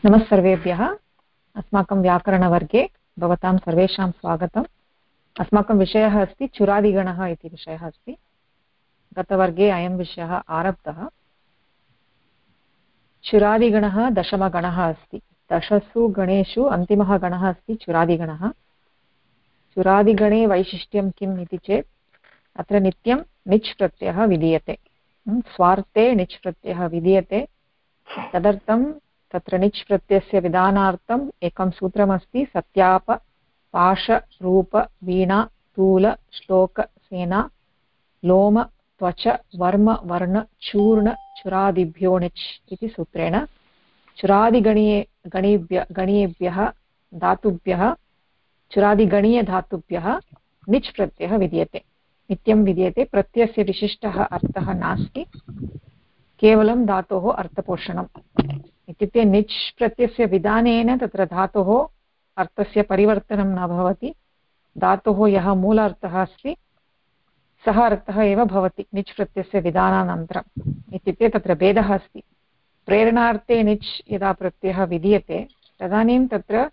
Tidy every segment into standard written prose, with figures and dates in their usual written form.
नमः सर्वेभ्यः। अस्माकं व्याकरणवर्गे भवतां सर्वेषां स्वागतम्। अस्माकं विषयः अस्ति चुरादिगणः इति विषयः अस्ति। गतवर्गे अयं विषयः आरब्धः। चुरादिगणः दशमगणः अस्ति। दशसु गणेषु अन्तिमः गणः अस्ति चुरादिगणः। चुरादिगणे वैशिष्ट्यं किम् इति चेत् अत्र नित्यं निच् प्रत्ययः विधीयते। स्वार्थे निच् प्रत्ययः विधीयते। तदर्थं तत्र निच् प्रत्ययस्य विधानार्थम् एकं सूत्रमस्ति। सत्याप पाश रूप वीणा तूल श्लोक सेना लोम त्वच वर्म वर्ण चूर्ण चुरादिभ्यो निच् इति सूत्रेण गणीयेभ्यः धातुभ्यः चुरादिगणीयधातुभ्यः निच् प्रत्ययः विधीयते, नित्यं विधीयते। प्रत्ययस्य विशिष्टः अर्थः नास्ति, केवलं धातोः अर्थपोषणम्। इत्युक्ते निच् प्रत्ययस्य विधानेन तत्र धातोः अर्थस्य परिवर्तनं न भवति। धातोः यः मूल अर्थः अस्ति सः अर्थः एव भवति निच् प्रत्ययस्य विधानानन्तरम्। इत्युक्ते तत्र भेदः अस्ति। प्रेरणार्थे निच् यदा प्रत्ययः विधीयते तदानीं तत्र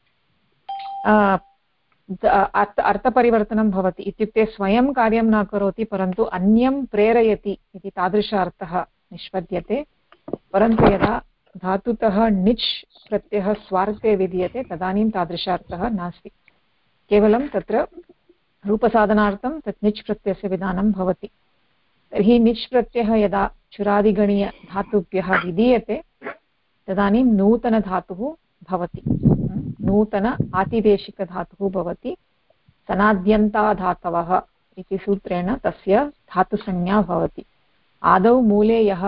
अर्थपरिवर्तनं भवति। इत्युक्ते स्वयं कार्यं न करोति परन्तु अन्यं प्रेरयति इति तादृश अर्थः निष्पद्यते। परन्तु यदा धातुतः निच् प्रत्ययः स्वार्थे विधीयते तदानीं तादृश अर्थः नास्ति, केवलं तत्र रूपसाधनार्थं तत् निच् प्रत्ययस्य विधानं भवति। तर्हि निच् प्रत्ययः यदा चुरादिगणीयधातुभ्यः विधीयते तदानीं नूतनधातुः भवति, नूतन आतिदेशिकधातुः भवति। सनाद्यन्ताधातवः इति सूत्रेण तस्य धातुसंज्ञा भवति। आदौ मूले यः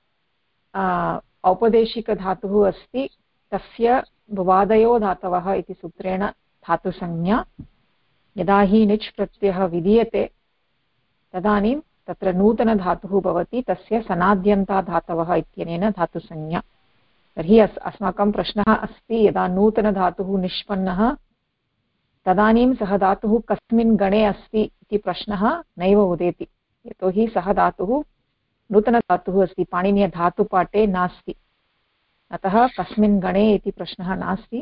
औपदेशिकधातुः अस्ति तस्य भुवादयो धातवः इति सूत्रेण धातुसंज्ञा। यदा हि निच् प्रत्ययः विधीयते तदानीं तत्र नूतनधातुः भवति, तस्य सनाद्यन्ताधातवः इत्यनेन धातुसंज्ञा। तर्हि अस्माकं प्रश्नः अस्ति, यदा नूतनधातुः निष्पन्नः तदानीं सः धातुः कस्मिन् गणे अस्ति इति प्रश्नः नैव उदेति। यतोहि सः धातुः नूतनधातुः अस्ति, पाणिनीयधातुपाठे नास्ति, अतः कस्मिन् गणे इति प्रश्नः नास्ति।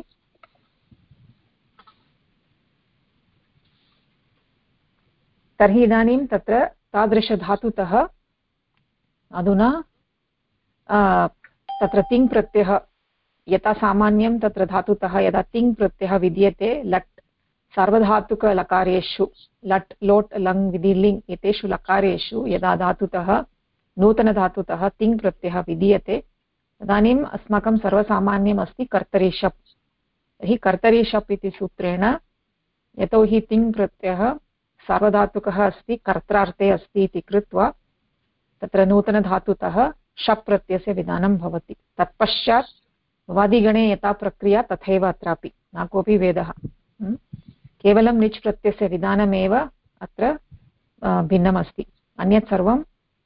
तर्हि इदानीं तत्र तादृशधातुतः अधुना तत्र तिङ् प्रत्ययः यथा सामान्यं तत्र धातुतः यदा तिङ् प्रत्ययः विद्यते लट् सार्वधातुकलकारेषु लट् लोट् लङ् विधि लिङ् एतेषु लकारेषु यदा धातुतः नूतनधातुतः तिङ् प्रत्ययः विधीयते तदानीम् अस्माकं सर्वसामान्यम् अस्ति कर्तरि शप्। तर्हि कर्तरि शप् इति सूत्रेण यतोहि तिङ् प्रत्ययः सार्वधातुकः अस्ति, कर्त्रार्थे अस्ति इति कृत्वा तत्र नूतनधातुतः शप् प्रत्ययस्य विधानं भवति। तत्पश्चात् वादिगणे यथा प्रक्रिया तथैव अत्रापि न कोऽपि भेदः, केवलं निच् प्रत्ययस्य विधानमेव अत्र भिन्नमस्ति। अन्यत् सर्वं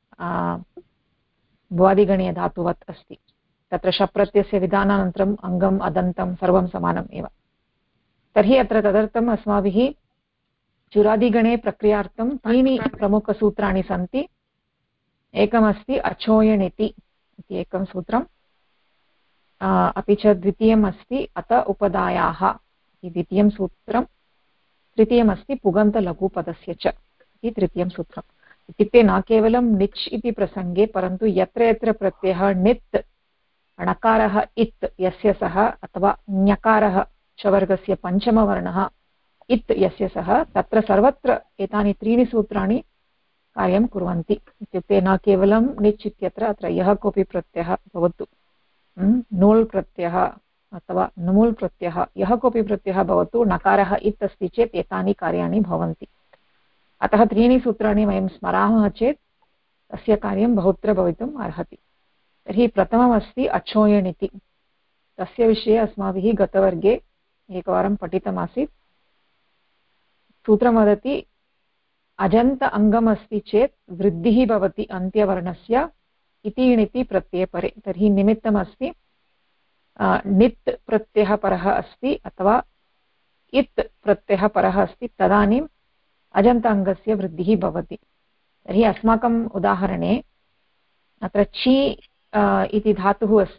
भुवादिगणीयधातुवत् अस्ति। तत्र शप् प्रत्ययस्य विधानानन्तरम् अङ्गम् अदन्तं सर्वं समानम् एव। तर्हि अत्र तदर्थम् अस्माभिः चुरादिगणे प्रक्रियार्थं त्रीणि प्रमुखसूत्राणि सन्ति। एकमस्ति अचोयणिति इति एकं सूत्रम्, अपि च द्वितीयम् अस्ति अत उपदायाः इति द्वितीयं सूत्रं, तृतीयमस्ति पुगन्तलघुपदस्य च इति तृतीयं सूत्रम्। इत्युक्ते न केवलं निच् इति प्रसङ्गे परन्तु यत्र यत्र प्रत्ययः णित् णकारः इत् यस्य सः अथवा ञकारः चवर्गस्य पञ्चमवर्णः इत् यस्य सः तत्र सर्वत्र एतानि त्रीणि सूत्राणि कार्यं कुर्वन्ति। इत्युक्ते न केवलं निच् इत्यत्र अत्र यः कोऽपि प्रत्ययः भवतु, नूल् प्रत्ययः अथवा नुमुल् प्रत्ययः, यः कोऽपि प्रत्ययः भवतु, नकारः इत् अस्ति चेत् एतानि कार्याणि भवन्ति। अतः त्रीणि सूत्राणि वयं स्मरामः चेत् तस्य कार्यं बहुत्र भवितुम् अर्हति। तर्हि प्रथममस्ति अचोयणिति। तस्य विषये अस्माभिः गतवर्गे एकवारं पठितमासीत्। सूत्रं वदति अजन्त अङ्गमस्ति चेत् वृद्धिः भवति अन्त्यवर्णस्य इति णिति प्रत्यये परे। तर्हि निमित्तमस्ति णित् प्रत्ययः परः अस्ति अथवा इत् प्रत्ययः परः अस्ति, तदानीम् अजन्त अङ्गस्य वृद्धिः भवति। तर्हि अस्माकम् उदाहरणे अत्र ची इति धातुः अस्ति,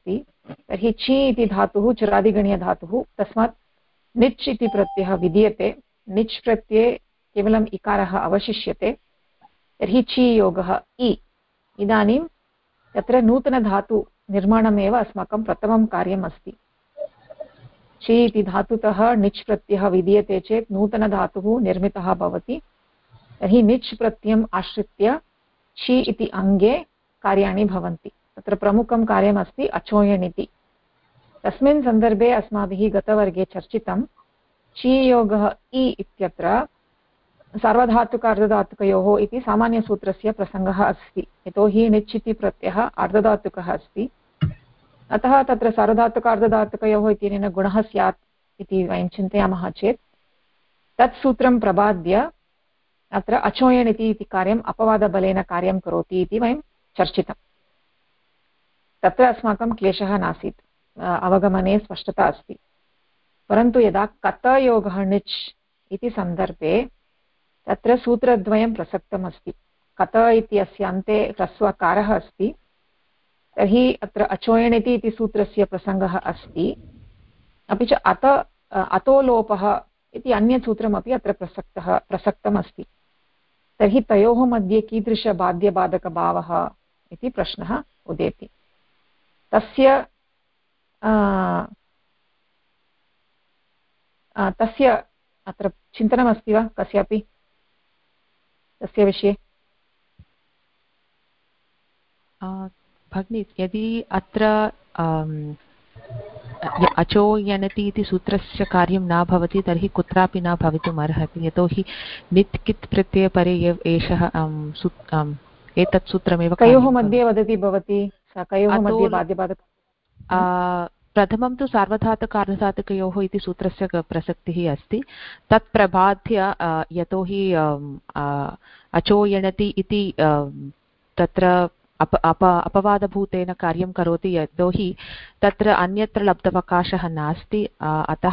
तर्हि छि इति धातुः चुरादिगणीयधातुः, तस्मात् निच् इति प्रत्ययः विधीयते, निच् प्रत्यये केवलम् इकारः अवशिष्यते, तर्हि छि योगः इ। इदानीं तत्र नूतनधातु निर्माणमेव अस्माकं प्रथमं कार्यम् अस्ति। छि इति धातुतः निच् प्रत्ययः विधीयते चेत् नूतनधातुः निर्मितः भवति, तर्हि निच् प्रत्ययम् आश्रित्य छि इति अङ्गे कार्याणि भवन्ति। तत्र प्रमुखं कार्यमस्ति अचोयणिति। तस्मिन् सन्दर्भे अस्माभिः गतवर्गे चर्चितं छि योगः इ इत्यत्र सार्वधातुक अर्धधातुकयोः इति सामान्यसूत्रस्य प्रसङ्गः अस्ति, यतोहि निच् इति प्रत्ययः अर्धधातुकः अस्ति, अतः तत्र सार्वधातुक अर्धधातुकयोः इत्यनेन गुणः स्यात् इति वयं चिन्तयामः चेत् तत् सूत्रं प्रबाद्य अत्र अचोयणिति इति कार्यम् अपवादबलेन कार्यं करोति इति वयं चर्चितम्। तत्र अस्माकं क्लेशः नासीत्, अवगमने स्पष्टता अस्ति। परन्तु यदा कतयोगः निच् इति सन्दर्भे तत्र सूत्रद्वयं प्रसक्तमस्ति। कत इत्यस्य अन्ते ह्रस्वकारः अस्ति, तर्हि अत्र अचोयणिति इति सूत्रस्य प्रसङ्गः अस्ति, अपि च अतो लोपः इति अन्यसूत्रमपि अत्र प्रसक्तम् अस्ति। तर्हि तयोः मध्ये कीदृशबाध्यबाधकभावः इति प्रश्नः उदेति। तस्य अत्र चिन्तनमस्ति वा कस्यापि तस्य विषये? भगिनी, यदि अत्र अचोयणति इति सूत्रस्य कार्यं न भवति तर्हि कुत्रापि न भवितुम् अर्हति, यतोहि नित् कित् प्रत्ययपरे एषः एतत् सूत्रमेव कयोः मध्ये वदति भवती, कयोः मध्ये बाध्यबाधक? प्रथमं तु सार्वधातुकार्धधातुकयोः इति सूत्रस्य प्रसक्तिः अस्ति, तत् प्रबाध्य यतोहि अचोयणति इति तत्र अपवादभूतेन कार्यं करोति, यतोहि तत्र अन्यत्र लब्धवकाशः नास्ति। अतः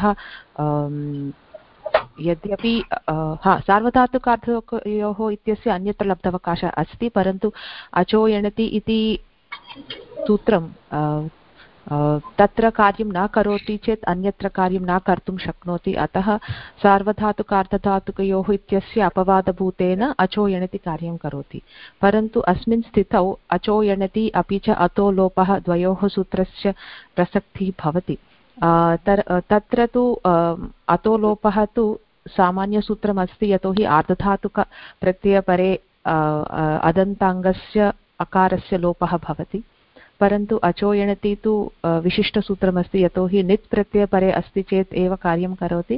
यद्यपि सार्वधातुकार्धयोः इत्यस्य अन्यत्र लब्धवकाशः अस्ति, परन्तु अचोयणति इति सूत्रं तत्र कार्यं न करोति चेत् अन्यत्र कार्यं न कर्तुं शक्नोति। अतः सार्वधातुकार्धधातुकयोः इत्यस्य अपवादभूतेन अचोयणति कार्यं करोति। परन्तु अस्मिन् स्थितौ अचोयणति अपि च अतो लोपः द्वयोः सूत्रस्य प्रसक्तिः भवति। तत्र तु अतो लोपः तु सामान्यसूत्रमस्ति, यतोहि आर्धधातुकप्रत्ययपरे अदन्ताङ्गस्य अकारस्य लोपः भवति। परन्तु अचोयणति तु विशिष्टसूत्रमस्ति, यतोहि नित् प्रत्ययपरे अस्ति चेत् एव कार्यं करोति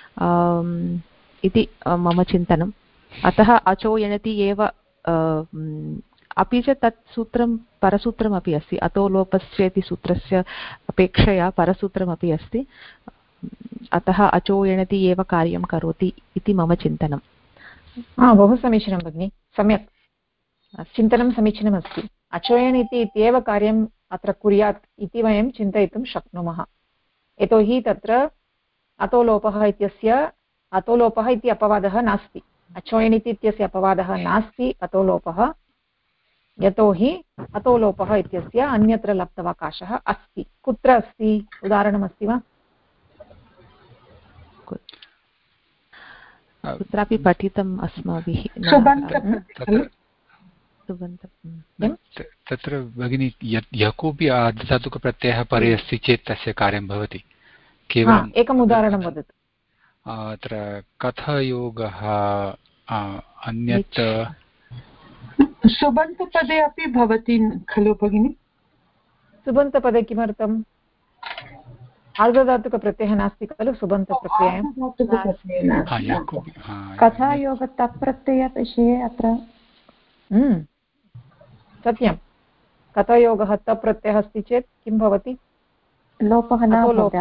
इति मम चिन्तनम्। अतः अचोयणति एव, अपि च तत् सूत्रं परसूत्रमपि अस्ति, अतो लोपस्य इति सूत्रस्य अपेक्षया परसूत्रमपि अस्ति, अतः अचोयणति एव कार्यं करोति इति मम चिन्तनं। बहु समीचीनं भगिनि, सम्यक् चिन्तनं समीचीनमस्ति। अचोयणिति इत्येव कार्यम् अत्र कुर्यात् इति वयं चिन्तयितुं शक्नुमः, यतोहि तत्र अतो लोपः इति अपवादः नास्ति, अचोयणिति इत्यस्य अपवादः नास्ति अतो लोपः, यतोहि अतो लोपः इत्यस्य अन्यत्र लब्धवकाशः अस्ति। कुत्र अस्ति, उदाहरणमस्ति वा? कुत्रापि पठितम् अस्माभिः। तत्र भगिनी यः कोऽपि आर्धधातुकप्रत्ययः परे अस्ति चेत् तस्य कार्यं भवति। केवलम् एकम् उदाहरणं वदतु। अत्र कथयोगः अन्यत् सुबन्तपदे अपि भवति खलु भगिनि? सुबन्तपदे किमर्थम्? आर्धधातुकप्रत्ययः नास्ति खलु सुबन्तप्रत्ययः। कथायोग तप्रत्ययविषये अत्र सत्यं, कथयोगः तप्रत्ययः अस्ति चेत् किं भवति? लोपः न भवति,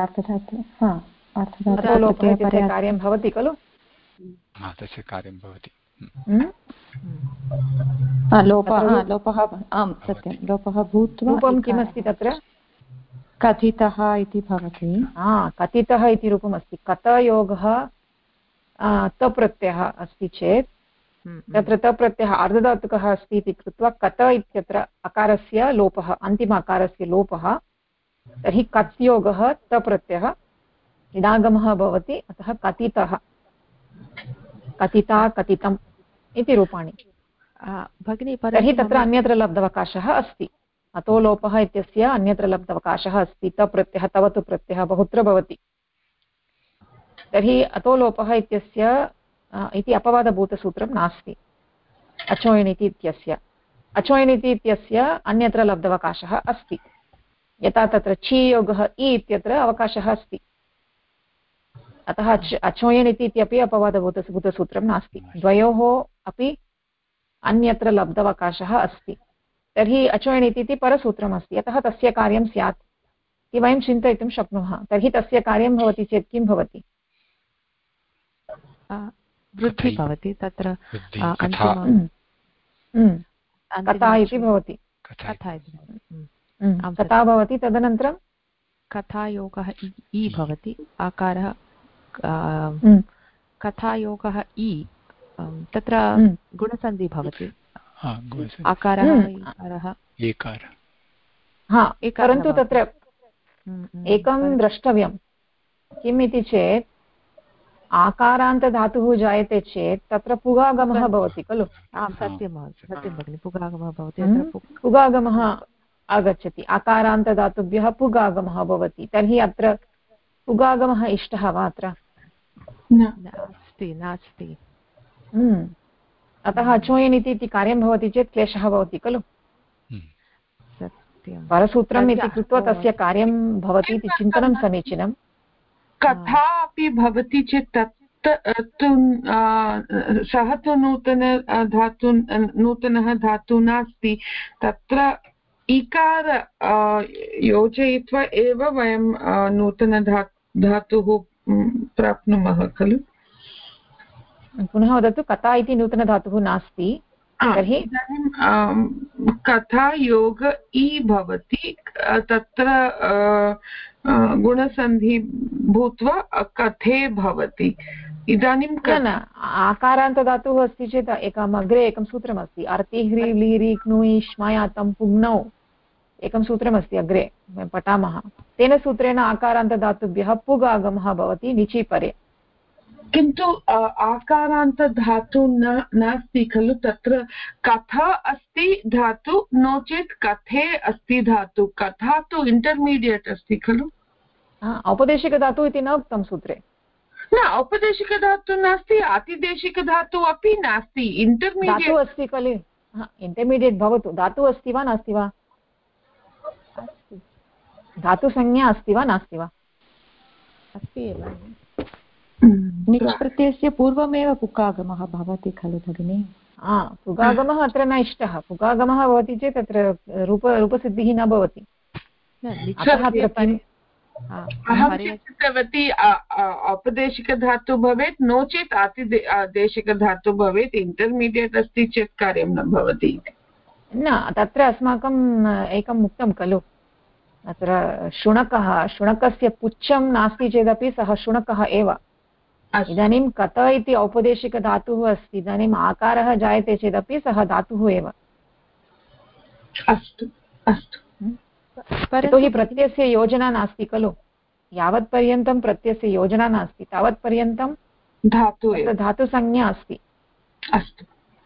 अर्थलोपः कार्यं भवति खलु, तस्य कार्यं भवति। लोपः, आम् सत्यं, लोपः भूत्वा रूपं किमस्ति तत्र? कथितः इति भवति। कथितः इति रूपमस्ति। कथयोगः तप्रत्ययः अस्ति चेत् तत्र तप्रत्ययः अर्धधातुकः अस्ति इति कृत्वा कत इत्यत्र अकारस्य लोपः, अन्तिम अकारस्य लोपः तर्हि कत्योगः तप्रत्ययः इडागमः भवति, अतः कथितः, कथिता, कथितम् इति रूपाणि। भगिनी तर्हि तत्र अन्यत्र लब्धवकाशः अस्ति, अतो लोपः इत्यस्य अन्यत्र लब्धवकाशः अस्ति। तप्रत्ययः, तवतु प्रत्ययः बहुत्र भवति। तर्हि अतो लोपः इत्यस्य इति अपवादभूतसूत्रं नास्ति अचोयनिति इत्यस्य। अचोयनिति इत्यस्य अन्यत्र लब्धवकाशः अस्ति, यथा तत्र चीयोगः इ इत्यत्र अवकाशः अस्ति, अतः अचोयनिति इत्यपि अपवादभूतसूत्रं नास्ति, द्वयोः अपि अन्यत्र लब्धवकाशः अस्ति। तर्हि अचोयनिति इति परसूत्रमस्ति, अतः तस्य कार्यं स्यात् इति वयं चिन्तयितुं शक्नुमः। तर्हि तस्य कार्यं भवति चेत् किं भवति? वृद्धिः भवति, तत्र कथा इति भवति, कथा भवति। तदनन्तरं कथायोगः इ भवति, आकारः कथायोगः इ, तत्र गुणसन्धि भवति, आकारः परन्तु तत्र एकं द्रष्टव्यं किम् इति चेत् आकारान्तधातुः जायते चेत् तत्र पुगागमः भवति खलु? सत्यं भगिनि, पुगागमः भवति, पुगागमः आगच्छति, आकारान्तधातुभ्यः पुगागमः भवति। तर्हि अत्र पुगागमः इष्टः वा? अत्र नास्ति। अतः अचोयनिति इति कार्यं भवति चेत् क्लेशः भवति खलु? सत्यं, परसूत्रम् इति कृत्वा तस्य कार्यं भवति इति चिन्तनं समीचीनं। कथा अपि भवति चेत् सः तु नूतनः धातु नास्ति, तत्र इकार योजयित्वा एव वयं नूतनधातुः प्राप्नुमः खलु? पुनः वदतु, कथा इति नूतनधातुः नास्ति, तर्हि इदानीं कथा योग इ भवति, तत्र गुणसन्धि भूत्वा कथे भवति। इदानीं न आकारान्तधातुः अस्ति चेत् एकम् अग्रे एकं सूत्रमस्ति, अर्ति ह्री लीरि क्नुयि श्मयातं पुग्नौ, एकं सूत्रमस्ति, अग्रे वयं पठामः। तेन सूत्रेण आकारान्तधातुभ्यः पुग् आगमः भवति निचि परे। किन्तु आकारान्तधातु नास्ति खलु, तत्र कथा अस्ति धातु, नो चेत् कथे अस्ति धातु। कथा तु इंटर्मीडियेट् अस्ति खलु? औपदेशिकधातु इति न उक्तं सूत्रे। न, औपदेशिकधातु नास्ति, आतिदेशिकधातु अपि नास्ति, इंटर्मीडियेट् धातु अस्ति खलु। इंटर्मीडियेट् भवतु, धातु अस्ति वा नास्ति वा? धातुसंज्ञा अस्ति वा नास्ति वा? अस्ति एव। निच् प्रत्ययस्य पूर्वमेव पुकागमः भवति खलु भगिनि? पुगागमः अत्र न इष्टः। पुगागमः भवति चेत् तत्र रूपसिद्धिः न भवति। अहं चिन्तितवती औपदेशिकधातु भवेत्, नो चेत् आतिदेशिकधातु भवेत्, इंटर्मीडियेट् अस्ति चेत् कार्यं न भवति। न, तत्र अस्माकम् एकम् उक्तं खलु, अत्र शुनकः, शुनकस्य पुच्छं नास्ति चेदपि सः शुनकः एव। इदानीं कत इति औपदेशिकधातुः अस्ति, इदानीम् आकारः जायते चेदपि सः धातुः एव। अस्तु अस्तु, यतोहि प्रत्ययस्य योजना नास्ति खलु, यावत्पर्यन्तं प्रत्ययस्य योजना नास्ति तावत्पर्यन्तं धातुसंज्ञा अस्ति। अस्तु,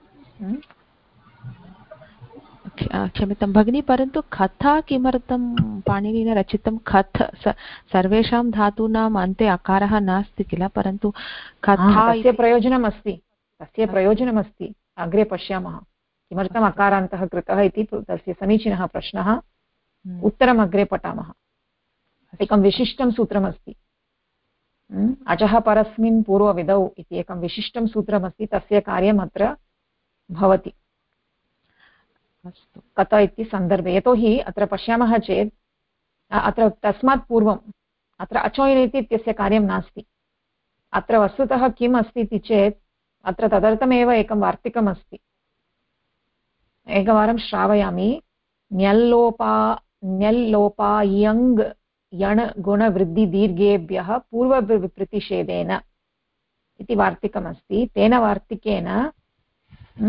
क्षम्यतां भगिनी, परन्तु कथा किमर्थं पाणिनिना रचितं? कथ सर्वेषां धातूनाम् अन्ते अकारः नास्ति किल, परन्तु कथा तस्य प्रयोजनमस्ति, तस्य प्रयोजनमस्ति, अग्रे पश्यामः किमर्थम् अकारान्तः कृतः इति। तस्य समीचीनः प्रश्नः, उत्तरम् अग्रे पठामः। एकं विशिष्टं सूत्रमस्ति, अजः परस्मिन् पूर्वविधौ इति एकं विशिष्टं सूत्रमस्ति, तस्य कार्यम् अत्र भवति कथ इति सन्दर्भे। यतोहि अत्र पश्यामः चेत् अत्र तस्मात् पूर्वम् अत्र अचोयनिति इत्यस्य कार्यं नास्ति। अत्र वस्तुतः किम् अस्ति इति चेत् अत्र तदर्थमेव एकं वार्तिकम् अस्ति, एकवारं श्रावयामि। ण्यल्लोपायङ् यण् गुणवृद्धिदीर्घेभ्यः पूर्वविप्रतिषेधेन इति वार्तिकमस्ति। तेन वार्तिकेन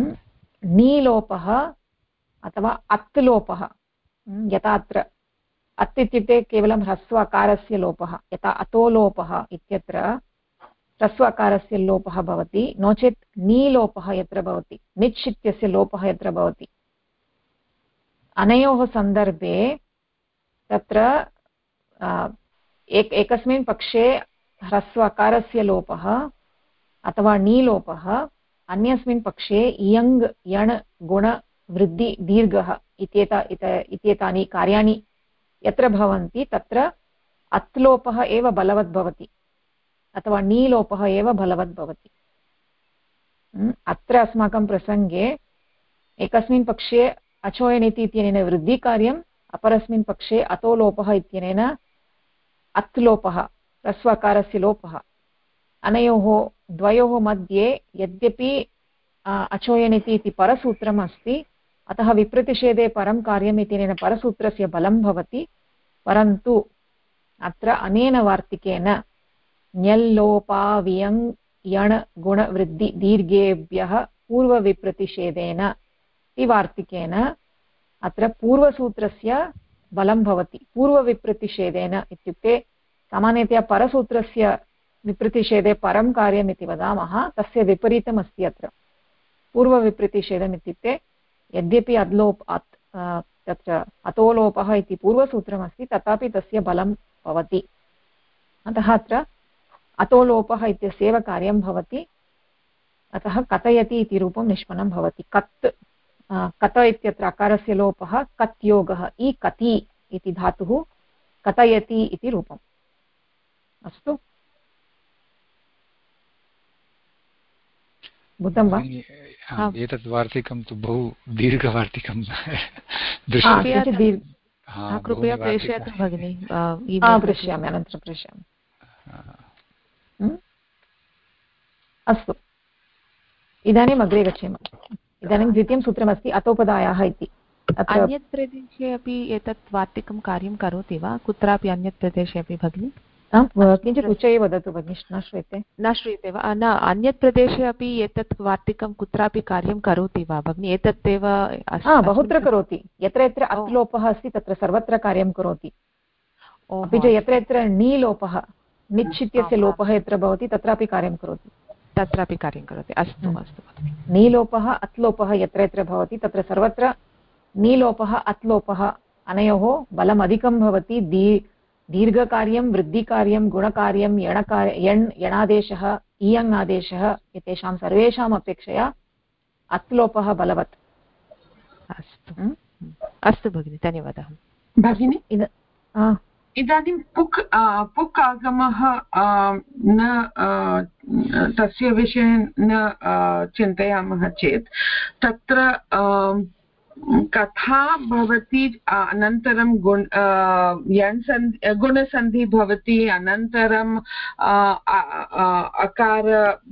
नीलोपः अथवा अत् लोपः, यथा अत्र अत् इत्युक्ते केवलं ह्रस्व अकारस्य लोपः, यथा अतोलोपः इत्यत्र ह्रस्व अकारस्य लोपः भवति, नो चेत् नीलोपः यत्र भवति, निच् इत्यस्य लोपः यत्र भवति। अनयोः सन्दर्भे तत्र एकस्मिन् पक्षे ह्रस्व अकारस्य लोपः अथवा नीलोपः, अन्यस्मिन् पक्षे इयङ् यण् गुण वृद्धि दीर्घः इत्येतानि कार्याणि यत्र भवन्ति तत्र अत्लोपः एव बलवत् भवति अथवा नीलोपः एव बलवत् भवति। अत्र अस्माकं प्रसङ्गे एकस्मिन् पक्षे अचोयनिति इत्यनेन वृद्धिकार्यम्, अपरस्मिन् पक्षे अतोलोपः इत्यनेन अत्लोपः ह्रस्वकारस्य लोपः। अनयोः द्वयोः मध्ये यद्यपि अचोयनिति इति परसूत्रम् अस्ति, अतः विप्रतिषेधे परं कार्यम् इत्यनेन परसूत्रस्य बलं भवति, परन्तु अत्र अनेन वार्तिकेन ञल्लोपावियङ् यण् गुणवृद्धि दीर्घेभ्यः पूर्वविप्रतिषेधेन इति वार्तिकेन अत्र पूर्वसूत्रस्य बलं भवति। पूर्वविप्रतिषेधेन इत्युक्ते सामान्यतया परसूत्रस्य विप्रतिषेधे परं कार्यम् इति वदामः, तस्य विपरीतम् अस्ति अत्र। पूर्वविप्रतिषेधम् इत्युक्ते यद्यपि तत्र अतोलोपः इति पूर्वसूत्रमस्ति, तथापि तस्य बलं भवति। अतः अत्र अतोलोपः इत्यस्यैव कार्यं भवति, अतः कथयति इति रूपं निष्पन्नं भवति। कथ इत्यत्र अकारस्य लोपः, कत् योगः, इ कति इति धातुः कथयति इति रूपम्। अस्तु, बुद्धं वा? एतत् वार्तिकं तु बहु दीर्घवार्तिकं कृपया प्रेषयतु भगिनि। प्रेषयामि, अनन्तरं प्रेषयामि। अस्तु, इदानीम् अग्रे गच्छेम। इदानीं द्वितीयं सूत्रमस्ति अतोपदायाः इति। अन्यत् प्रदेशे अपि एतत् वार्तिकं कार्यं करोति वा? कुत्रापि अन्यत् प्रदेशे अपि भगिनि? किञ्चित् उच्चैः वदतु भगिनि, न श्रूयते। न श्रूयते वा? न, अन्यत् प्रदेशे अपि एतत् वार्तिकं कुत्रापि कार्यं करोति वा भगिनि? एतत् एव बहुत्र करोति। यत्र यत्र अत्लोपः अस्ति तत्र सर्वत्र कार्यं करोति। अपि च यत्र यत्र नीलोपः, निच् इत्यस्य लोपः यत्र भवति तत्रापि कार्यं करोति। तत्रापि कार्यं करोति। अस्तु अस्तु। नीलोपः अत्लोपः यत्र यत्र भवति तत्र सर्वत्र नीलोपः अत्लोपः अनयोः बलम् अधिकं भवति। दीर्घकार्यं, वृद्धिकार्यं, गुणकार्यं, यणादेशः, इयङ् आदेशः एतेषां सर्वेषाम् अपेक्षया अत्लोपः बलवत्। अस्तु अस्तु भगिनि, धन्यवादः भगिनि। इदानीं पुक् आगमः न तस्य विषये न चिन्तयामः चेत् तत्र कथा भवति, अनन्तरं गुणसन्धि भवति, अनन्तरं अकार,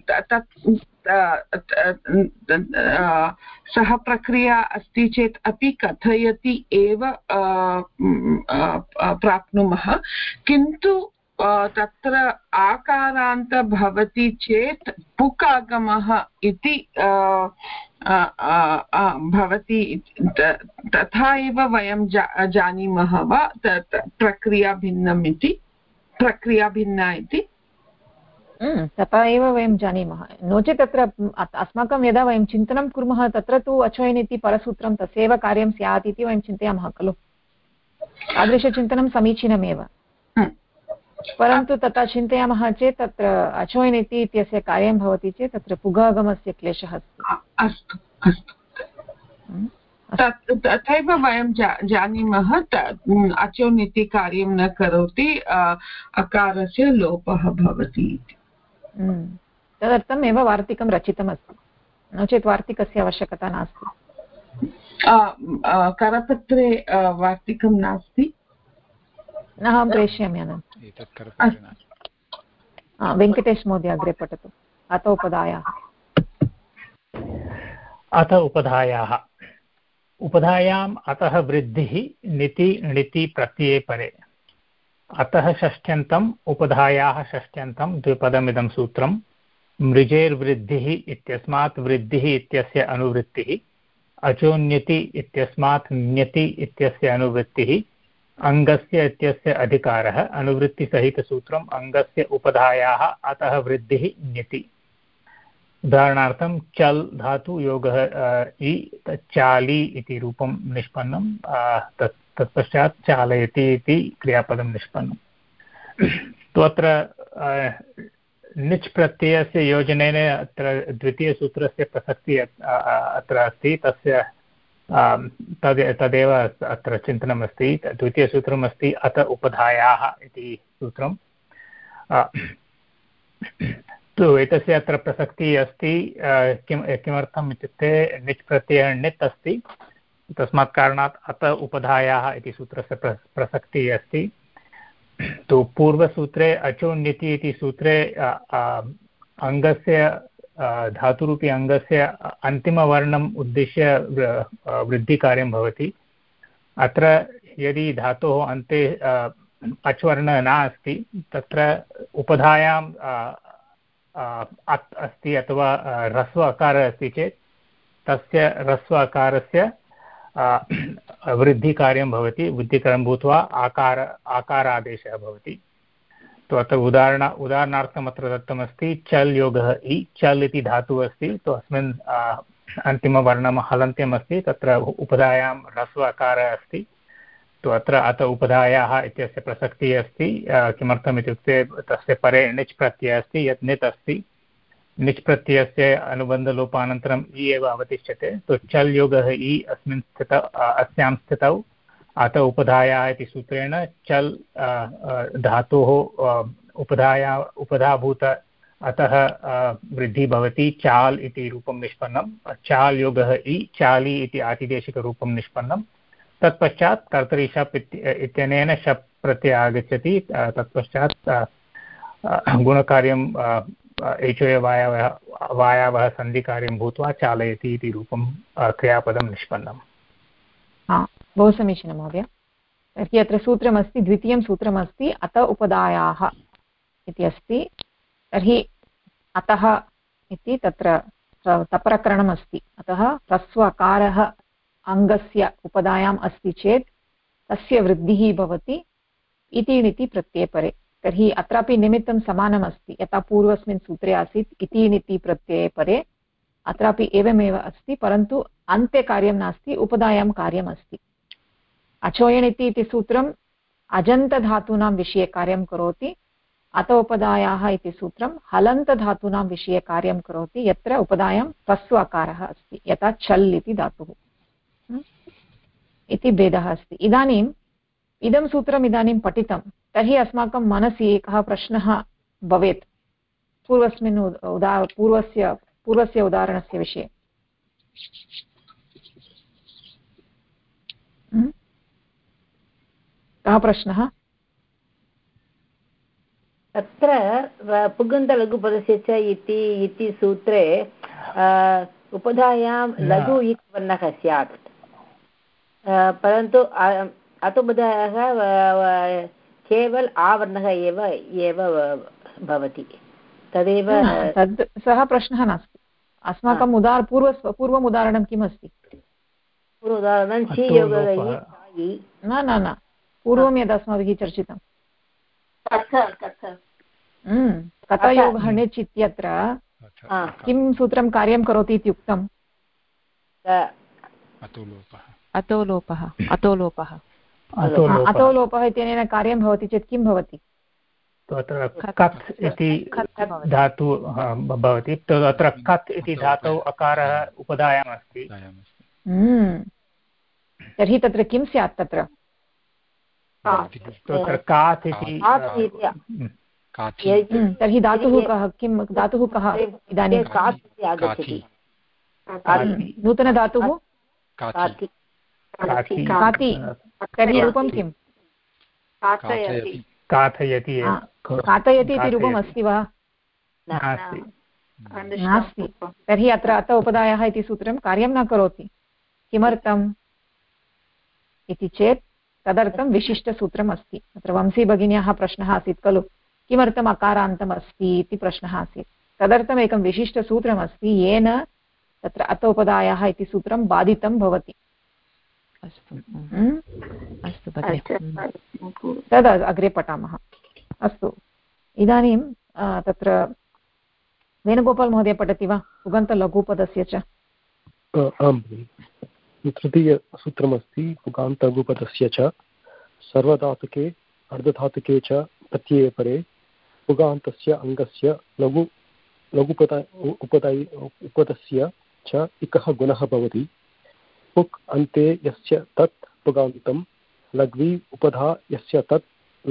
सः प्रक्रिया अस्ति चेत् अपि कथयति एव प्राप्नुमः। किन्तु तत्र आकारान्त भवति चेत् पुक् आगमः इति भवति, तथा एव वयं जानीमः वा? प्रक्रिया भिन्नम् इति, प्रक्रिया भिन्ना इति तथा एव वयं जानीमः। नो चेत् तत्र अस्माकं यदा वयं चिन्तनं कुर्मः तत्र तु अचोयन् इति परसूत्रं तस्यैव कार्यं स्यात् इति वयं चिन्तयामः खलु। तादृशचिन्तनं समीचीनमेव, परन्तु तथा चिन्तयामः चेत् तत्र अचोयन् इति इत्यस्य कार्यं भवति चेत् तत्र पुगागमस्य क्लेशः अस्ति। अस्तु अस्तु, तथैव वयं जानीमः अचोन् इति कार्यं न करोति, अकारस्य लोपः भवति इति। तदर्थमेव वार्तिकं रचितमस्ति, नो चेत् वार्तिकस्य आवश्यकता नास्ति। करपत्रे वार्तिकं नास्ति? अहं प्रेषयामि अनन्तरं। वेङ्कटेश महोदय अग्रे पठतु। अत उपधायाः। अथ उपधायाः। उपधायाम् अतः वृद्धिः निति णिति प्रत्यये परे। अतः षष्ट्यन्तम् उपधायाः षष्ट्यन्तं द्विपदमिदं सूत्रं। मृजेर्वृद्धिः इत्यस्मात् वृद्धिः इत्यस्य अनुवृत्तिः, अचोन्यति इत्यस्मात् ण्यति इत्यस्य अनुवृत्तिः, अङ्गस्य इत्यस्य अधिकारः अनुवृत्तिसहितसूत्रम् अङ्गस्य उपधायाः अतः वृद्धिः ञति उदाहरणार्थं चल् धातु योगः इ चाली इति रूपं निष्पन्नं तत्पश्चात् चालयति इति क्रियापदं निष्पन्नं तु अत्र निच् प्रत्ययस्य योजनेन अत्र द्वितीयसूत्रस्य प्रसक्तिः अत्र अस्ति तस्य तदेव अत्र चिन्तनमस्ति द्वितीयसूत्रमस्ति अत उपधायाः इति सूत्रं तु एतस्य अत्र प्रसक्तिः अस्ति किमर्थम् इत्युक्ते निच् प्रत्ययः णित् अस्ति तस्मात् कारणात् अत उपधायाः इति सूत्रस्य प्रसक्तिः अस्ति तु पूर्वसूत्रे अचोन्यति इति सूत्रे अङ्गस्य धातुरूपी अङ्गस्य अन्तिमवर्णम् उद्दिश्य वृद्धिकार्यं भवति अत्र यदि धातोः अन्ते अच्वर्णः नास्ति तत्र उपधायां अत् अस्ति अथवा ह्रस्व अकारः अस्ति चेत् तस्य ह्रस्व अकारस्य वृद्धिकार्यं भवति वृद्धिकरं भूत्वा आकारादेशः भवति तो अत्र उदाहरणार्थम् अत्र दत्तमस्ति चल् योगः इ चल् इति धातुः अस्ति तो अस्मिन् अन्तिमवर्णं हलन्त्यम् अस्ति तत्र उपधायां ह्रस्व अकारः अस्ति तो अत्र अत उपधायाः इत्यस्य प्रसक्तिः अस्ति किमर्थम् इत्युक्ते तस्य परे णिच् प्रत्ययः अस्ति यत् णित् अस्ति णिच् प्रत्ययस्य अनुबन्धलोपानन्तरम् इ एव अवतिष्ठते तो चल् योगः इ अस्यां स्थितौ अत उपधायाः इति सूत्रेण चल् धातोः उपधाभूत अतः वृद्धिः भवति चाल् इति रूपं निष्पन्नं चाल् योगः इ चाली इति आतिदेशिकरूपं निष्पन्नं तत्पश्चात् कर्तरि शप् इत्यनेन शप् प्रत्ययः आगच्छति तत्पश्चात् गुणकार्यं एचोय वायावः सन्धिकार्यं भूत्वा चालयति इति रूपं क्रियापदं निष्पन्नम् बहु समीचीनं महोदय तर्हि अत्र सूत्रमस्ति द्वितीयं सूत्रमस्ति अत उपधायाः इति अस्ति तर्हि अतः इति तत्र तप्रकरणमस्ति अतः ह्रस्वकारः अङ्गस्य उपधायाम् अस्ति चेत् तस्य वृद्धिः भवति इति णिति प्रत्यये परे तर्हि अत्रापि निमित्तं समानमस्ति यथा पूर्वस्मिन् सूत्रे आसीत् इति णिति प्रत्यये परे अत्रापि एवमेव अस्ति परन्तु अन्ते कार्यं नास्ति उपधायां कार्यम् अस्ति अचोयणिति इति सूत्रम् अजन्तधातूनां विषये कार्यं करोति अत उपधायाः इति सूत्रं हलन्तधातूनां विषये कार्यं करोति यत्र उपधायां ह्रस्व अकारः अस्ति यथा चल् इति धातुः इति भेदः अस्ति इदानीम् इदं सूत्रम् इदानीं पठितं तर्हि अस्माकं मनसि एकः प्रश्नः भवेत् पूर्वस्मिन् पूर्वस्य उदाहरणस्य विषये कः प्रश्नः तत्र पुगन्तलघुपदस्य च इति सूत्रे उपधायां लघु इक् वर्णः स्यात् परन्तु अतुपधायाः केवल आवर्णः एव भवति तदेव तद् सः प्रश्नः नास्ति अस्माकं पूर्वम् उदाहरणं किम् अस्ति पूर्वोदाहरणं न पूर्वं यद् अस्माभिः चर्चितं कथयोगः णिच् इत्यत्र किं सूत्रं कार्यं करोति इति उक्तम् अतोलोपः इत्यनेन कार्यं भवति चेत् किं भवति अत्र कत् इति धातु भवति अत्र कत् इति धातौ अकारः उपधायाम् अस्ति तर्हि तत्र किं स्यात् तत्र कात् इति तर्हि धातुः कः किं धातुः कः इदानीं नूतनधातुः काति तर्हि रूपं किं काथयति इति रूपम् अस्ति वा नास्ति तर्हि अत्र अत उपधायाः इति सूत्रं कार्यं न करोति किमर्थम् इति चेत् तदर्थं विशिष्टसूत्रम् अस्ति अत्र वंशी भगिन्याः प्रश्नः आसीत् खलु किमर्थम् अकारान्तम् अस्ति इति प्रश्नः आसीत् तदर्थम् एकं विशिष्टसूत्रमस्ति येन तत्र अत उपधायाः इति सूत्रं बाधितं भवति अस्तु भगिनि, तद् अग्रे पठामः। अस्तु, इदानीं तत्र वेणुगोपाल् महोदय पठति वा पुगन्तलघुपदस्य च? आम् भगिनि। तृतीयसूत्रमस्ति पुगान्तलघुपदस्य च सर्वधातुके अर्धधातुके च प्रत्यये परे पुगान्तस्य अङ्गस्य उपदस्य च इकः गुणः भवति। पुक् अन्ते यस्य तत् पुगान्तं लघ्वी उपधा यस्य तत्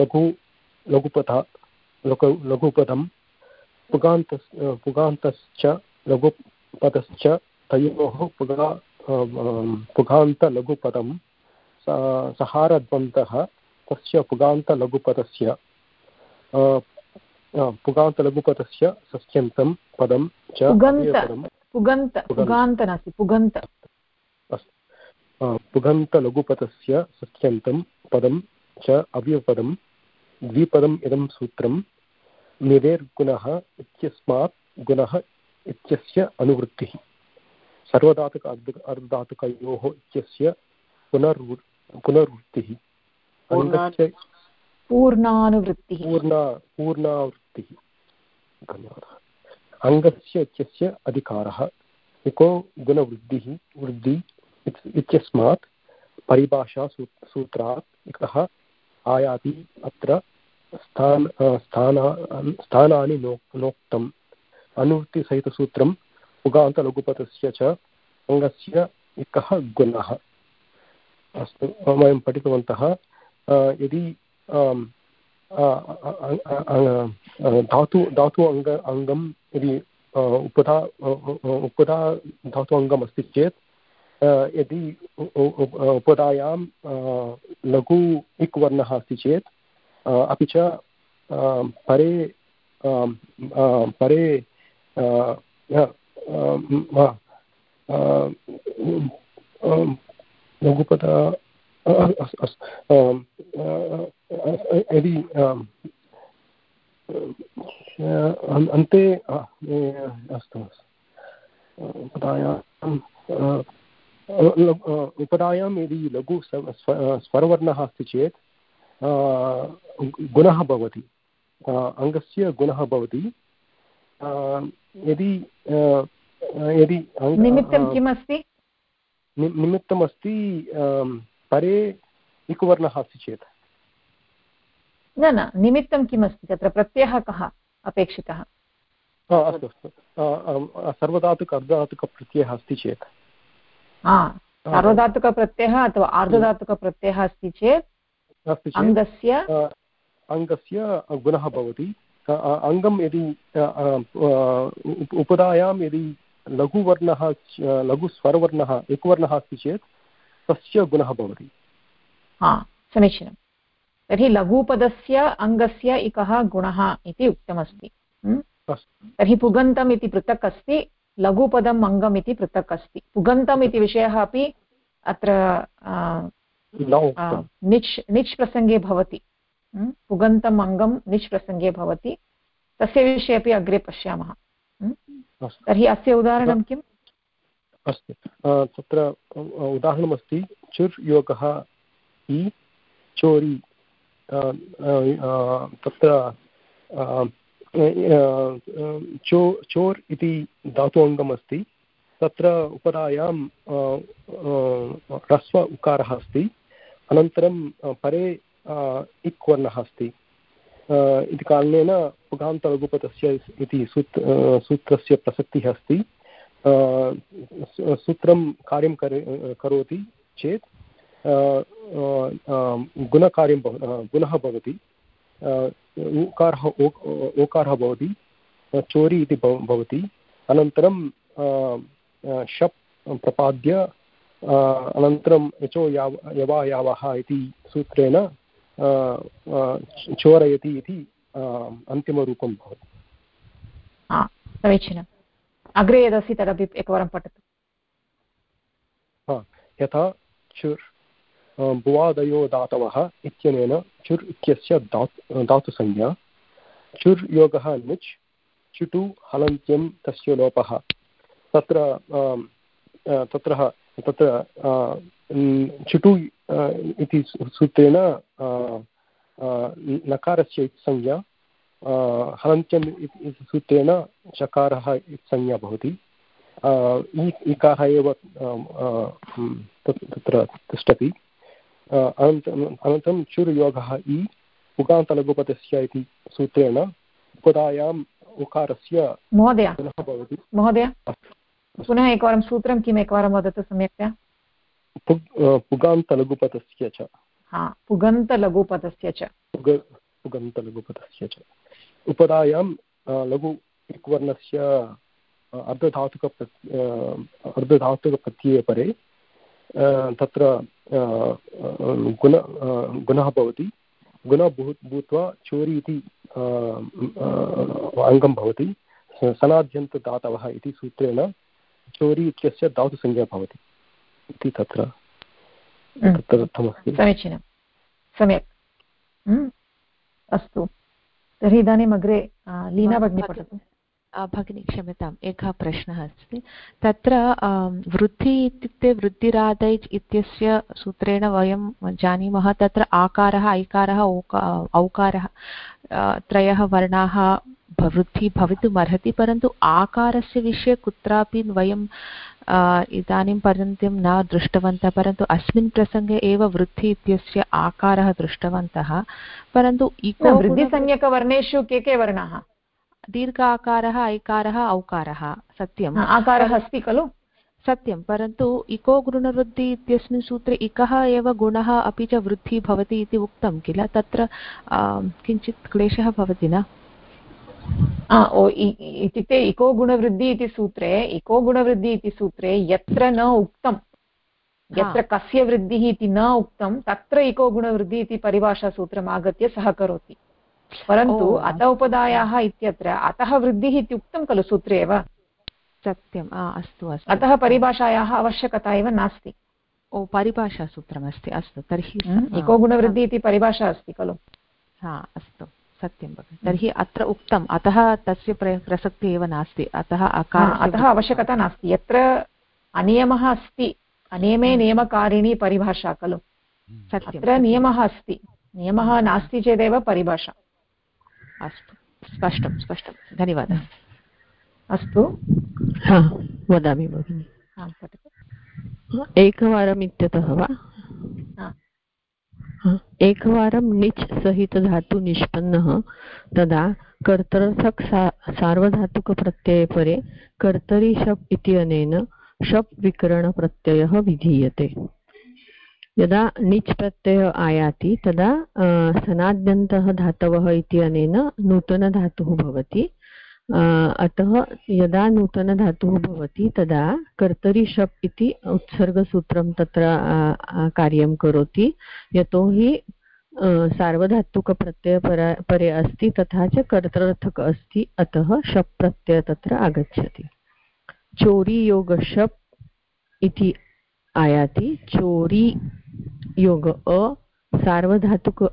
लघुपदं पुगान्तश्च लघुपदश्च तयोः पुगान्तलघुपदं सहारद्वन्द्वः तस्य पुगान्तलघुपदस्य सस्यन्तं पदं च पुगन्तलघुपदस्य सस्यन्तं पदं च अव्ययपदं द्विपदम् इदं सूत्रं निरेर्गुणः इत्यस्मात् गुणः इत्यस्य अनुवृत्तिः सर्वधातुक अर्धधातुकयोः इत्यस्य पुनर्वृत्तिः पूर्णावृत्तिः। धन्यवादः। अङ्गस्य इत्यस्य अधिकारः इको वृद्धि इत्यस्मात् परिभाषा सूत्रात् इकः आयाति। अत्र स्थानानि नोक्तम्। अनुवृत्तिसहितसूत्रं पुगान्तलघुपदस्य च अङ्गस्य इकः गुणः। अस्तु, वयं पठितवन्तः। यदि धातु अङ्गं यदि उपधा धातु अङ्गम् अस्ति चेत् यदि उपधायां लघु इक् वर्णः अस्ति चेत् अपि च परे लघुपद यदि अन्ते अस्तु उपधायां यदि लघु स्वरवर्णः अस्ति चेत् गुणः भवति, अङ्गस्य गुणः भवति। यदि निमित्तं किम् अस्ति? निमित्तमस्ति परे इकुवर्णः अस्ति चेत्। न निमित्तं किम् अस्ति तत्र? प्रत्ययः कः अपेक्षितः? अस्तु सर्वधातुक अर्धधातुकप्रत्ययः अस्ति चेत्, सार्वधातुकप्रत्ययः अथवा आर्धधातुकप्रत्ययः अस्ति चेत् अङ्गस्य गुणः भवति। अङ्गं यदि उपधायां यदि लघुवर्णः लघुस्वरवर्णः एकवर्णः अस्ति चेत् तस्य गुणः भवति। समीचीनं। तर्हि लघुपदस्य अङ्गस्य इकः गुणः इति उक्तमस्ति। तर्हि पुगन्तम् इति पृथक् अस्ति, लघुपदम् अङ्गम् इति पृथक् अस्ति। पुगन्तम् इति विषयः अपि अत्र निच् प्रसङ्गे भवति। पुगन्तम् अङ्गं निच् प्रसङ्गे भवति, तस्य विषये अपि अग्रे पश्यामः। तर्हि अस्य उदाहरणं किम्? अस्ति, तत्र उदाहरणमस्ति चुर् योगः इ चोरि। तत्र चोर् इति धातु अङ्गमस्ति। तत्र उपधायां ह्रस्व उकारः अस्ति, अनन्तरं परे इक् वर्णः अस्ति। इति कारणेन पुगान्तलघुपदस्य इति सूत्रस्य प्रसक्तिः अस्ति। सूत्रं कार्यं करोति चेत् गुणः भवति, ओकारः भवति, चोरि इति भवति। अनन्तरं शप् प्रपाद्य अनन्तरं यचो यवायावः इति सूत्रेण चोरयति इति अन्तिमरूपं भवति। समीचीनम्। अग्रे यदस्ति तदपि एकवारं पठतु। यथा चुर् भुवादयो धातवः इत्यनेन चुर् इत्यस्य धातुसंज्ञा। चुर् योगः निच्, चुटु हलन्त्यं तस्य लोपः। तत्र चुटु इति सूत्रेण नकारस्य संज्ञा, हलन्त्यम् इति सूत्रेण चकारः संज्ञा भवति। इकारः एव तत्र तिष्ठति। अनन्तरं चुर्योगः इ उकान्तलघुपदस्य इति सूत्रेण उपधायाम् उकारस्य भवति। महोदय पुनः एकवारं सूत्रं किम् एकवारं वदतु सम्यक्तया। पुगान्तलघुपदस्य च। पुगन्तलघुपदस्य च। पुगन्तलघुपदस्य च उपधायां लघु इक्वर्णस्य अर्धधातुकप्रत्यये परे तत्र गुणः भवति। गुणः भूत्वा चोरि इति अङ्गं भवति। सनाद्यन्तदातवः इति सूत्रेण चोरि इत्यस्य धातुसंज्ञा भवति इति तत्र दत्तमस्ति। समीचीनं, सम्यक्। अस्तु, तर्हि इदानीम् अग्रे लीना भगिनी पठतु। भगिनी क्षम्यताम्, एकः प्रश्नः अस्ति तत्र। वृद्धि इत्युक्ते वृद्धिरादैच् इत्यस्य सूत्रेण वयं जानीमः तत्र आकारः ऐकारः औकारः त्रयः वर्णाः वृद्धि भवितुम् अर्हति, परन्तु आकारस्य विषये कुत्रापि वयं इदानीं पर्यन्तं न दृष्टवन्तः, परन्तु अस्मिन् प्रसङ्गे एव वृद्धि इत्यस्य आकारः दृष्टवन्तः। परन्तु इको वृद्धिसंज्ञकवर्णेषु के वर्णाः? दीर्घ आकारः ऐकारः औकारः। सत्यम्, आकारः अस्ति खलु? सत्यं, परन्तु इको गुणवृद्धि इत्यस्मिन् सूत्रे इकः एव गुणः अपि च वृद्धिः भवति इति उक्तं किल, तत्र किञ्चित् क्लेशः भवति न? इत्युक्ते इको गुणवृद्धि इति सूत्रे यत्र न उक्तं, यत्र कस्य वृद्धिः इति न उक्तं तत्र इको गुणवृद्धि इति परिभाषासूत्रम् आगत्य सहकरोति। परन्तु अत उपधायाः इत्यत्र अतः वृद्धिः इति उक्तं खलु सूत्रे एव। सत्यम्, अस्तु अस्तु, अतः परिभाषायाः आवश्यकता एव नास्ति। परिभाषासूत्रमस्ति। अस्तु, तर्हि इको गुणवृद्धि इति परिभाषा अस्ति खलु। अस्तु, सत्यं भगिनि। तर्हि अत्र उक्तम्, अतः तस्य प्रसक्तिः एव नास्ति, अतः अतः आवश्यकता नास्ति। यत्र अनियमः अस्ति, अनियमे नियमकारिणी परिभाषा खलु, अत्र नियमः अस्ति, नियमः नास्ति चेदेव परिभाषा। अस्तु, स्पष्टं, धन्यवादः। अस्तु, वदामि भगिनि। एकवारम् इत्यतः वा? एकवारं निच् सहितधातु निष्पन्नः तदा कर्तर्थक सार्वधातुकप्रत्यये परे कर्तरि शप् इत्यनेन शप् विकरणप्रत्ययः विधीयते। यदा निच् प्रत्ययः आयाति तदा सनाद्यन्तः धातवः इत्यनेन नूतनधातुः भवति। अतः यदा नूतनधातुः भवति तदा कर्तरि शप् इति उत्सर्गसूत्रं तत्र कार्यं करोति, यतोहि सार्वधातुकप्रत्यय परे अस्ति तथा च कर्तर्थक अस्ति, अतः शप् प्रत्यय तत्र आगच्छति। चोरी योग शप् इति आयाति। चोरी योग सार्वधातुक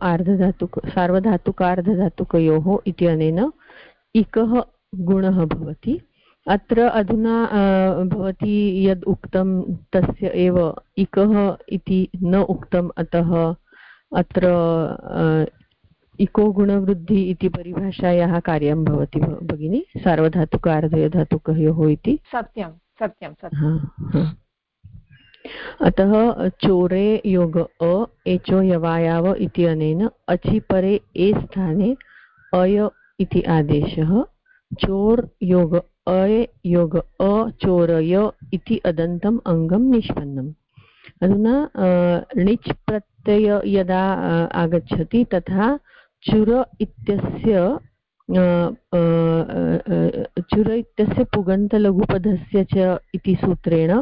अर्धधातुकयोः इत्यनेन इकः गुणः भवति। अत्र अधुना भवती यद् उक्तं तस्य एव इकः इति न उक्तम्, अतः अत्र इको गुणवृद्धि इति परिभाषायाः कार्यं भवति भगिनी, सार्वधातुक अर्धधातुकयोः इति। सत्यं। अतः चोरे योग एचो यवायाव इति अनेन अचि परे ए स्थाने अय इति आदेशः। चोर योग अय योग अचोरय इति अदन्तम् अङ्गं निष्पन्नम्। अधुना णिच् प्रत्यय यदा आगच्छति तथा चुर इत्यस्य पुगन्तलघुपदस्य च इति सूत्रेण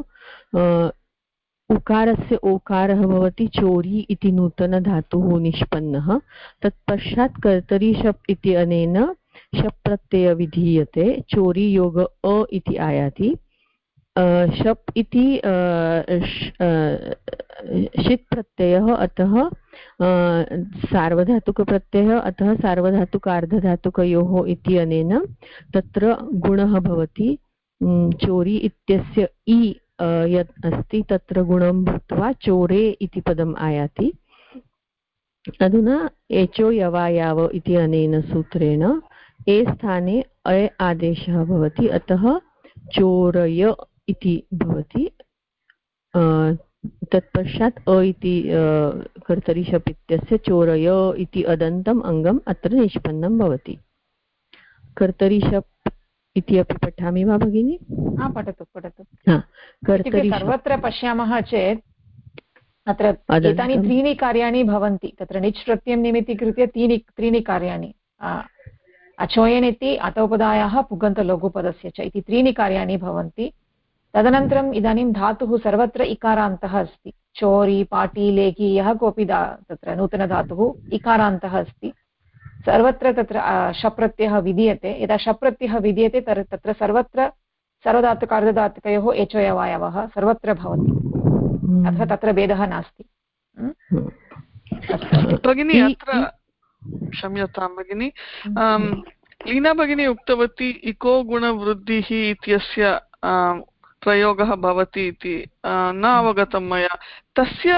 उकारस्य ओकारः भवति चोरी इति नूतनधातुः निष्पन्नः। तत्पश्चात् कर्तरि शप् इति अनेन शप् प्रत्यय विधीयते। चोरी योग इति आयाति। शप् इति षित् प्रत्ययः, अतः सार्वधातुकप्रत्ययः, अतः सार्वधातुकार्धधातुकयोः इति अनेन तत्र गुणः भवति। चोरी इत्यस्य इ यत् अस्ति तत्र गुणं भूत्वा चोरे इति पदम् आयाति। अधुना एचो यवायाव इति अनेन सूत्रेण ए स्थाने अय आदेशः भवति, अतः चोरय इति भवति। तत्पश्चात् अ इति कर्तरिशप् इत्यस्य चोरय इति अदन्तम् अङ्गम् अत्र निष्पन्नं भवति। कर्तरिशप् इति अपि पठामि वा भगिनि? पठतु पठतु। सर्वत्र पश्यामः चेत् अत्र एतानि त्रीणि कार्याणि भवन्ति। तत्र निच् प्रत्ययं निमित्तीकृत्य त्रीणि कार्याणि, अचोयन् इति अतोपदायाः पुगन्तलघुपदस्य च इति त्रीणि कार्याणि भवन्ति। तदनन्तरम् इदानीं धातुः सर्वत्र इकारान्तः अस्ति। चोरी, पाटी, लेखी, यः कोऽपि तत्र नूतनधातुः इकारान्तः अस्ति। सर्वत्र तत्र शप्रत्ययः विधीयते। यदा शप्रत्ययः विधीयते तत्र सर्वत्र सर्वधातुकार्धधातुकयोः एचोयवायवः सर्वत्र भवति। अतः तत्र भेदः नास्ति। भगिनी अत्र क्षम्यतां भगिनी, लीना भगिनी उक्तवती इको गुणवृद्धिः इत्यस्य प्रयोगः भवति इति न अवगतं मया। तस्य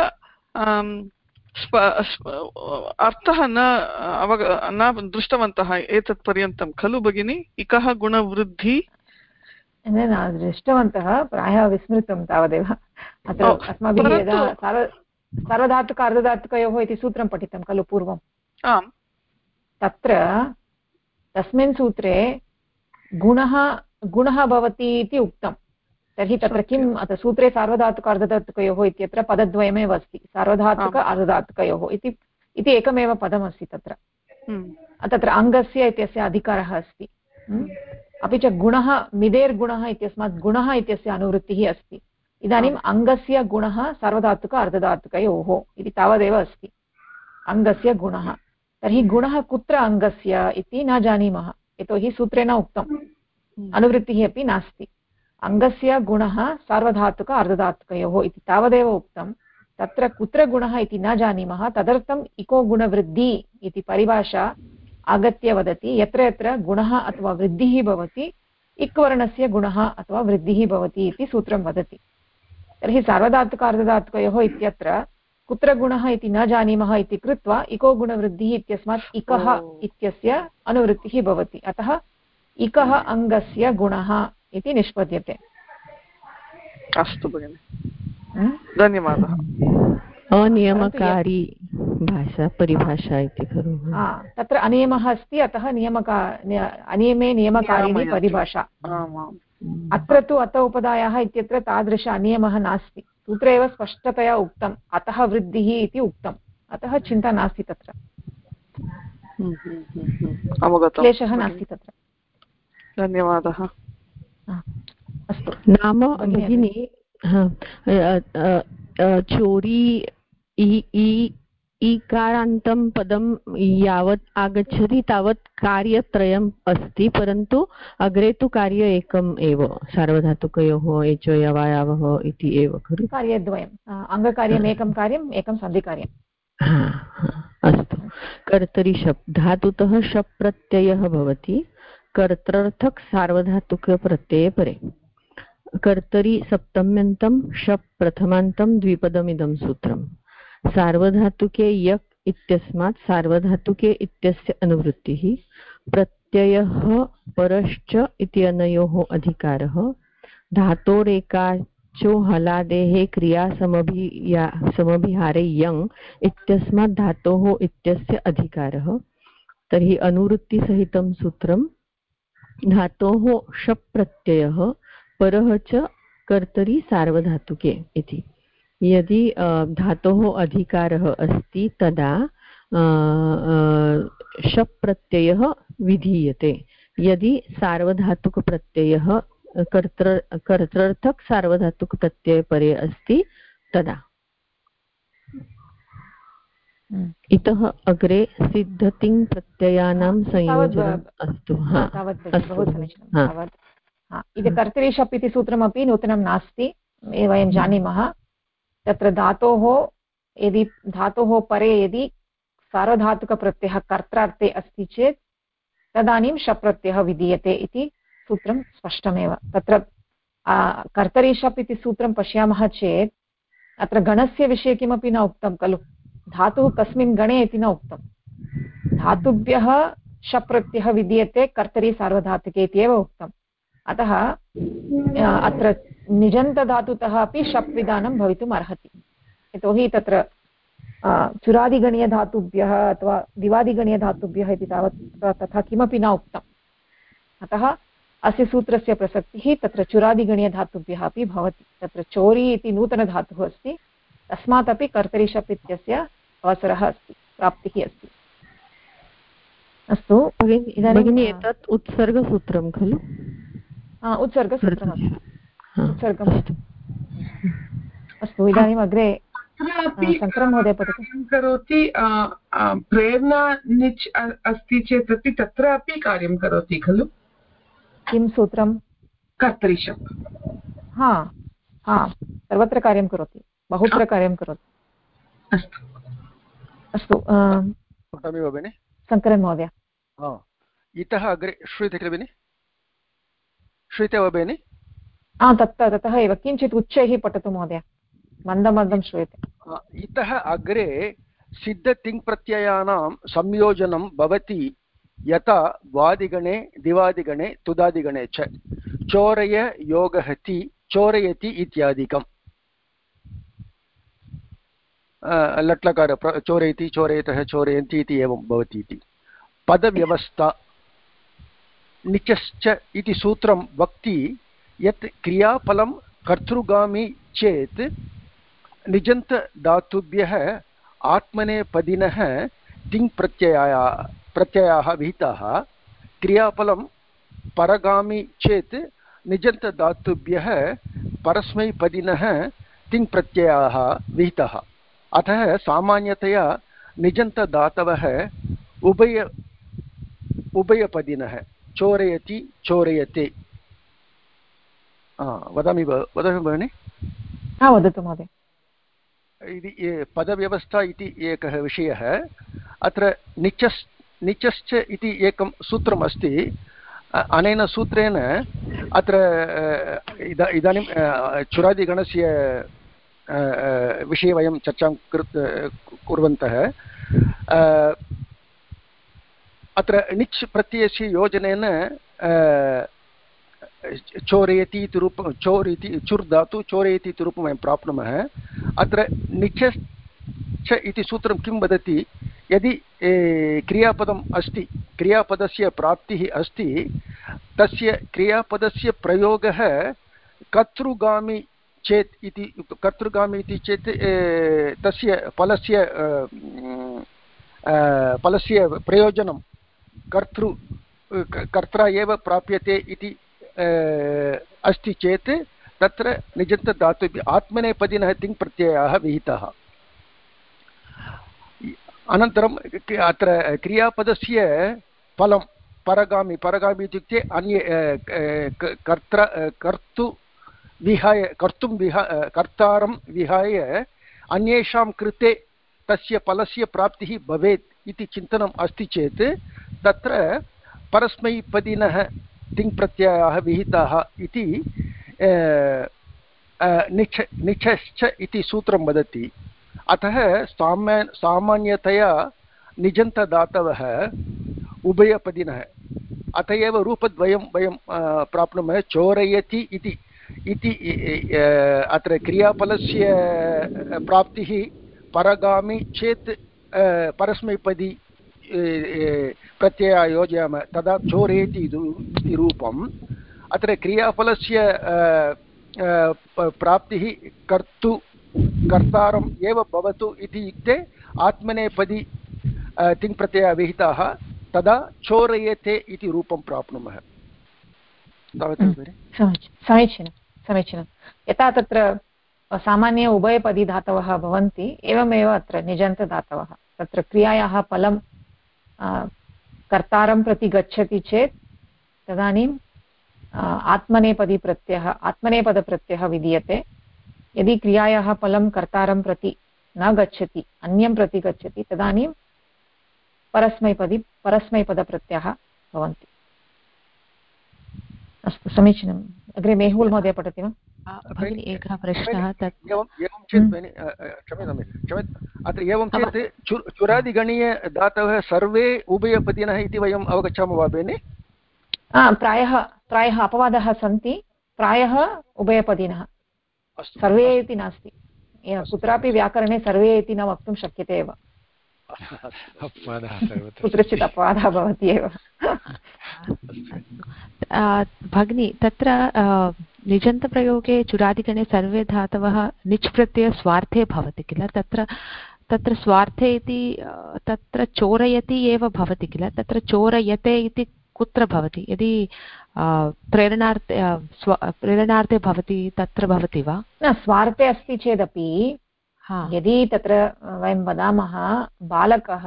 अर्थः न दृष्टवन्तः एतत् पर्यन्तं खलु भगिनी? इकः गुणवृद्धि न दृष्टवन्तः, प्रायः विस्मृतं तावदेव। अत्र अस्माभिः यदा सार्वधातुक अर्धधातुकयोः इति सूत्रं पठितं खलु पूर्वम्, तत्र तस्मिन् सूत्रे गुणः भवति इति उक्तं। तर्हि तत्र किम् अत्र सूत्रे सार्वधातुक अर्धधातुकयोः इत्यत्र पदद्वयमेव अस्ति, सार्वधातुक अर्धधातुकयोः इति एकमेव पदमस्ति तत्र। तत्र अङ्गस्य इत्यस्य अधिकारः अस्ति। अपि च गुणः मिदेर्गुणः इत्यस्मात् गुणः इत्यस्य अनुवृत्तिः अस्ति। इदानीम् अङ्गस्य गुणः सार्वधातुक अर्धधातुकयोः इति तावदेव अस्ति, अङ्गस्य गुणः। तर्हि गुणः कुत्र अङ्गस्य इति न जानीमः, यतोहि सूत्रेण उक्तम्, अनुवृत्तिः अपि नास्ति। अङ्गस्य गुणः सार्वधातुक अर्धधातुकयोः इति तावदेव उक्तं। तत्र कुत्र गुणः इति न जानीमः, तदर्थम् इको गुणवृद्धि इति परिभाषा आगत्य वदति। यत्र यत्र गुणः अथवा वृद्धिः भवति, इक् वर्णस्य गुणः अथवा वृद्धिः भवति इति सूत्रं वदति। तर्हि सार्वधातुक अर्धधातुकयोः इत्यत्र कुत्र गुणः इति न जानीमः इति कृत्वा इको गुणवृद्धिः इत्यस्मात् इकः इत्यस्य अनुवृत्तिः भवति। अतः इकः अङ्गस्य गुणः इति निष्पद्यते। अस्तु भगिनि, धन्यवादः। अनियमकारी भाषा परिभाषा इति खलु? तत्र अनियमः अस्ति, अतः अनियमे नियमकारिणी परिभाषा। अत्र तु अत उपदायाः इत्यत्र तादृश अनियमः नास्ति। सूत्रे एव स्पष्टतया उक्तम्, अतः वृद्धिः इति उक्तम्, अतः चिन्ता नास्ति, तत्र क्लेशः नास्ति तत्र। धन्यवादः। अस्तु, नाम भगिनी चोरी ईकारान्तं पदं यावत् आगच्छति तावत् कार्यत्रयम् अस्ति, परन्तु अग्रे तु कार्य एकम् एव, सार्वधातुकयोः एचो यवायावः इति एव खलु? कार्यद्वयम्, अङ्गकार्यम् एकं कार्यम्, एकं सन्धिकार्यम्। अस्तु, कर्तरि शप् धातुतः शप् प्रत्ययः भवति कर्तर्थक सार्वधातुकप्रत्यये परे। कर्तरि सप्तम्यन्तं शप् प्रथमान्तं द्विपदमिदं सूत्रम्। सार्वधातुके यक् इत्यस्मात् सार्वधातुके इत्यस्य अनुवृत्तिः, प्रत्ययः परश्च इति अनयोः अधिकारः, धातोरेकाचो हलादेः क्रिया समभिहारे यङ् इत्यस्मात् धातोः इत्यस्य अधिकारः। तर्हि अनुवृत्तिसहितं सूत्रं धातोः शप् प्रत्ययः परः च कर्तरि सार्वधातुके इति। यदि धातोः अधिकारः अस्ति तदा शप् प्रत्ययः विधीयते। यदि सार्वधातुकप्रत्ययः कर्तृर्थक सार्वधातुकप्रत्यये परे अस्ति तदा। इतः अग्रे सिद्धतिङ् प्रत्ययानां संयोजनम्। अस्तु, इति कर्तरि शप् इति सूत्रमपि नूतनं नास्ति, वयं जानीमः। तत्र धातोः परे यदि सार्वधातुकप्रत्ययः कर्त्रार्थे अस्ति चेत् तदानीं शप् प्रत्ययः विधीयते इति सूत्रं स्पष्टमेव। तत्र कर्तरि शप् इति सूत्रं पश्यामः चेत् अत्र गणस्य विषये किमपि न उक्तं खलु, धातुः कस्मिन् गणे इति न उक्तं। धातुभ्यः शप् प्रत्ययः विधीयते कर्तरि सार्वधातुके इति एव उक्तम्। अतः अत्र निजन्तधातुतः अपि शप् विधानं भवितुम् अर्हति, यतोहि तत्र चुरादिगणीयधातुभ्यः अथवा दिवादिगणीयधातुभ्यः इति तावत् तथा किमपि न उक्तम्। अतः अस्य सूत्रस्य प्रसक्तिः तत्र चुरादिगणीयधातुभ्यः अपि भवति। तत्र चोरी इति नूतनधातुः अस्ति, तस्मात् अपि कर्तरि शप् इत्यस्य अवसरः अस्ति, प्राप्तिः अस्ति। अस्तु भगिनी, एतत् उत्सर्गसूत्रं खलु? उत्सर्गसूत्रमस्ति, उत्सर्गम्। अस्तु, इदानीम् अग्रे शङ्करमहोदय पठतु। करोति प्रेरणा निच् अस्ति चेत् अपि तत्र अपि कार्यं करोति खलु? किं सूत्रं? कर्तरि शप्। सर्वत्र कार्यं करोति, बहुत्र कार्यं करोति। अस्तु शङ्करन् महोदय। इतः अग्रे श्रूयते किल भगिनि? श्रूयते वा भगिनि? ततः एव किञ्चित् उच्चैः पठतु महोदय, मन्दं श्रूयते। इतः अग्रे सिद्धतिङ्प्रत्ययानां संयोजनं भवति यथा वादिगणे दिवादिगणे तुदादिगणे च चोरय योगहति चोरयति इत्यादिकम्। लट्लकार चोरयति चोरयतः चोरयन्ति इति एवं भवति इति। पदव्यवस्था निचश्च इति सूत्रं वक्ति यत् क्रियाफलं कर्तृगामी चेत् निजन्तधातुभ्यः आत्मनेपदिनः तिङ्प्रत्ययाः विहिताः, क्रियाफलं परगामी चेत् निजन्तधातुभ्यः परस्मैपदिनः तिङ्प्रत्ययाः विहिताः। अतः सामान्यतया निजन्तधातवः उभयपदिनः चोरयति चोरयते। वदामि भगिनि? वदतु महोदय। पदव्यवस्था इति एकः विषयः। अत्र निचश्च इति एकं सूत्रम् अस्ति। अनेन सूत्रेण अत्र इदानीं चुरादिगणस्य विषये वयं चर्चां कुर्वन्तः। अत्र निच् प्रत्ययस्य योजनेन चोरयति इति रूपं चुर् धातु चोरयति इति रूपं वयं प्राप्नुमः। अत्र निचश्च इति सूत्रं किं वदति? यदि क्रियापदम् अस्ति, क्रियापदस्य प्राप्तिः अस्ति, तस्य क्रियापदस्य प्रयोगः कर्तृगामी चेत् इति कर्तृगामी इति चेत् तस्य फलस्य प्रयोजनं कर्त्रा एव प्राप्यते इति अस्ति चेत् तत्र निजन्तधातुभ्यः आत्मनेपदिनः तिङ्प्रत्ययाः विहिताः। अनन्तरम् अत्र क्रियापदस्य फलं परगामी इत्युक्ते अन्ये कर्तारं विहाय अन्येषां कृते तस्य फलस्य प्राप्तिः भवेत् इति चिन्तनम् अस्ति चेत् तत्र परस्मैपदिनः तिङ्प्रत्ययाः विहिताः इति निचश्च इति सूत्रं वदति। अतः सामान्यतया निजन्तधातवः उभयपदिनः, अत एव रूपद्वयं वयं प्राप्नुमः। चोरयति इति अत्र क्रियाफलस्य प्राप्तिः परगामी चेत् परस्मैपदी प्रत्ययः योजयामः, तदा चोरयति इति रूपम्। अत्र क्रियाफलस्य प्राप्तिः कर्तारम् एव भवतु इति युक्ते आत्मनेपदी तिङ्प्रत्ययाः विहिताः, तदा चोरयते इति रूपं प्राप्नुमः। समीचीनं। यथा तत्र सामान्य उभयपदी धातवः भवन्ति, एवमेव अत्र निजन्तधातवः। तत्र क्रियायाः फलं कर्तारं प्रति गच्छति चेत् तदानीम् आत्मनेपदप्रत्ययः विधीयते। यदि क्रियायाः फलं कर्तारं प्रति न गच्छति, अन्यं प्रति गच्छति, तदानीं परस्मैपदप्रत्ययः भवन्ति। अस्तु, समीचीनं अग्रे मेहुल् महोदय पठति वा? भगिनी एकः प्रश्नः तत् एवं चेत् अत्र एवं चेत् चुरादिगणीयधातवः सर्वे उभयपदिनः इति वयम् अवगच्छामः वा भगिनि? प्रायः अपवादः सन्ति, प्रायः उभयपदिनः, सर्वे इति नास्ति। कुत्रापि व्याकरणे सर्वे इति न वक्तुं शक्यते एव, कुत्रचित् अपवादः भवति एव। भगिनी तत्र निजन्तप्रयोगे चुरादिगणे सर्वे धातवः निच् प्रत्ययस्वार्थे भवति किल, तत्र स्वार्थे इति तत्र चोरयति एव भवति किल, तत्र चोरयते इति कुत्र भवति? यदि प्रेरणार्थे भवति तत्र भवति वा? न, स्वार्थे अस्ति चेदपि यदि तत्र वयं वदामः बालकः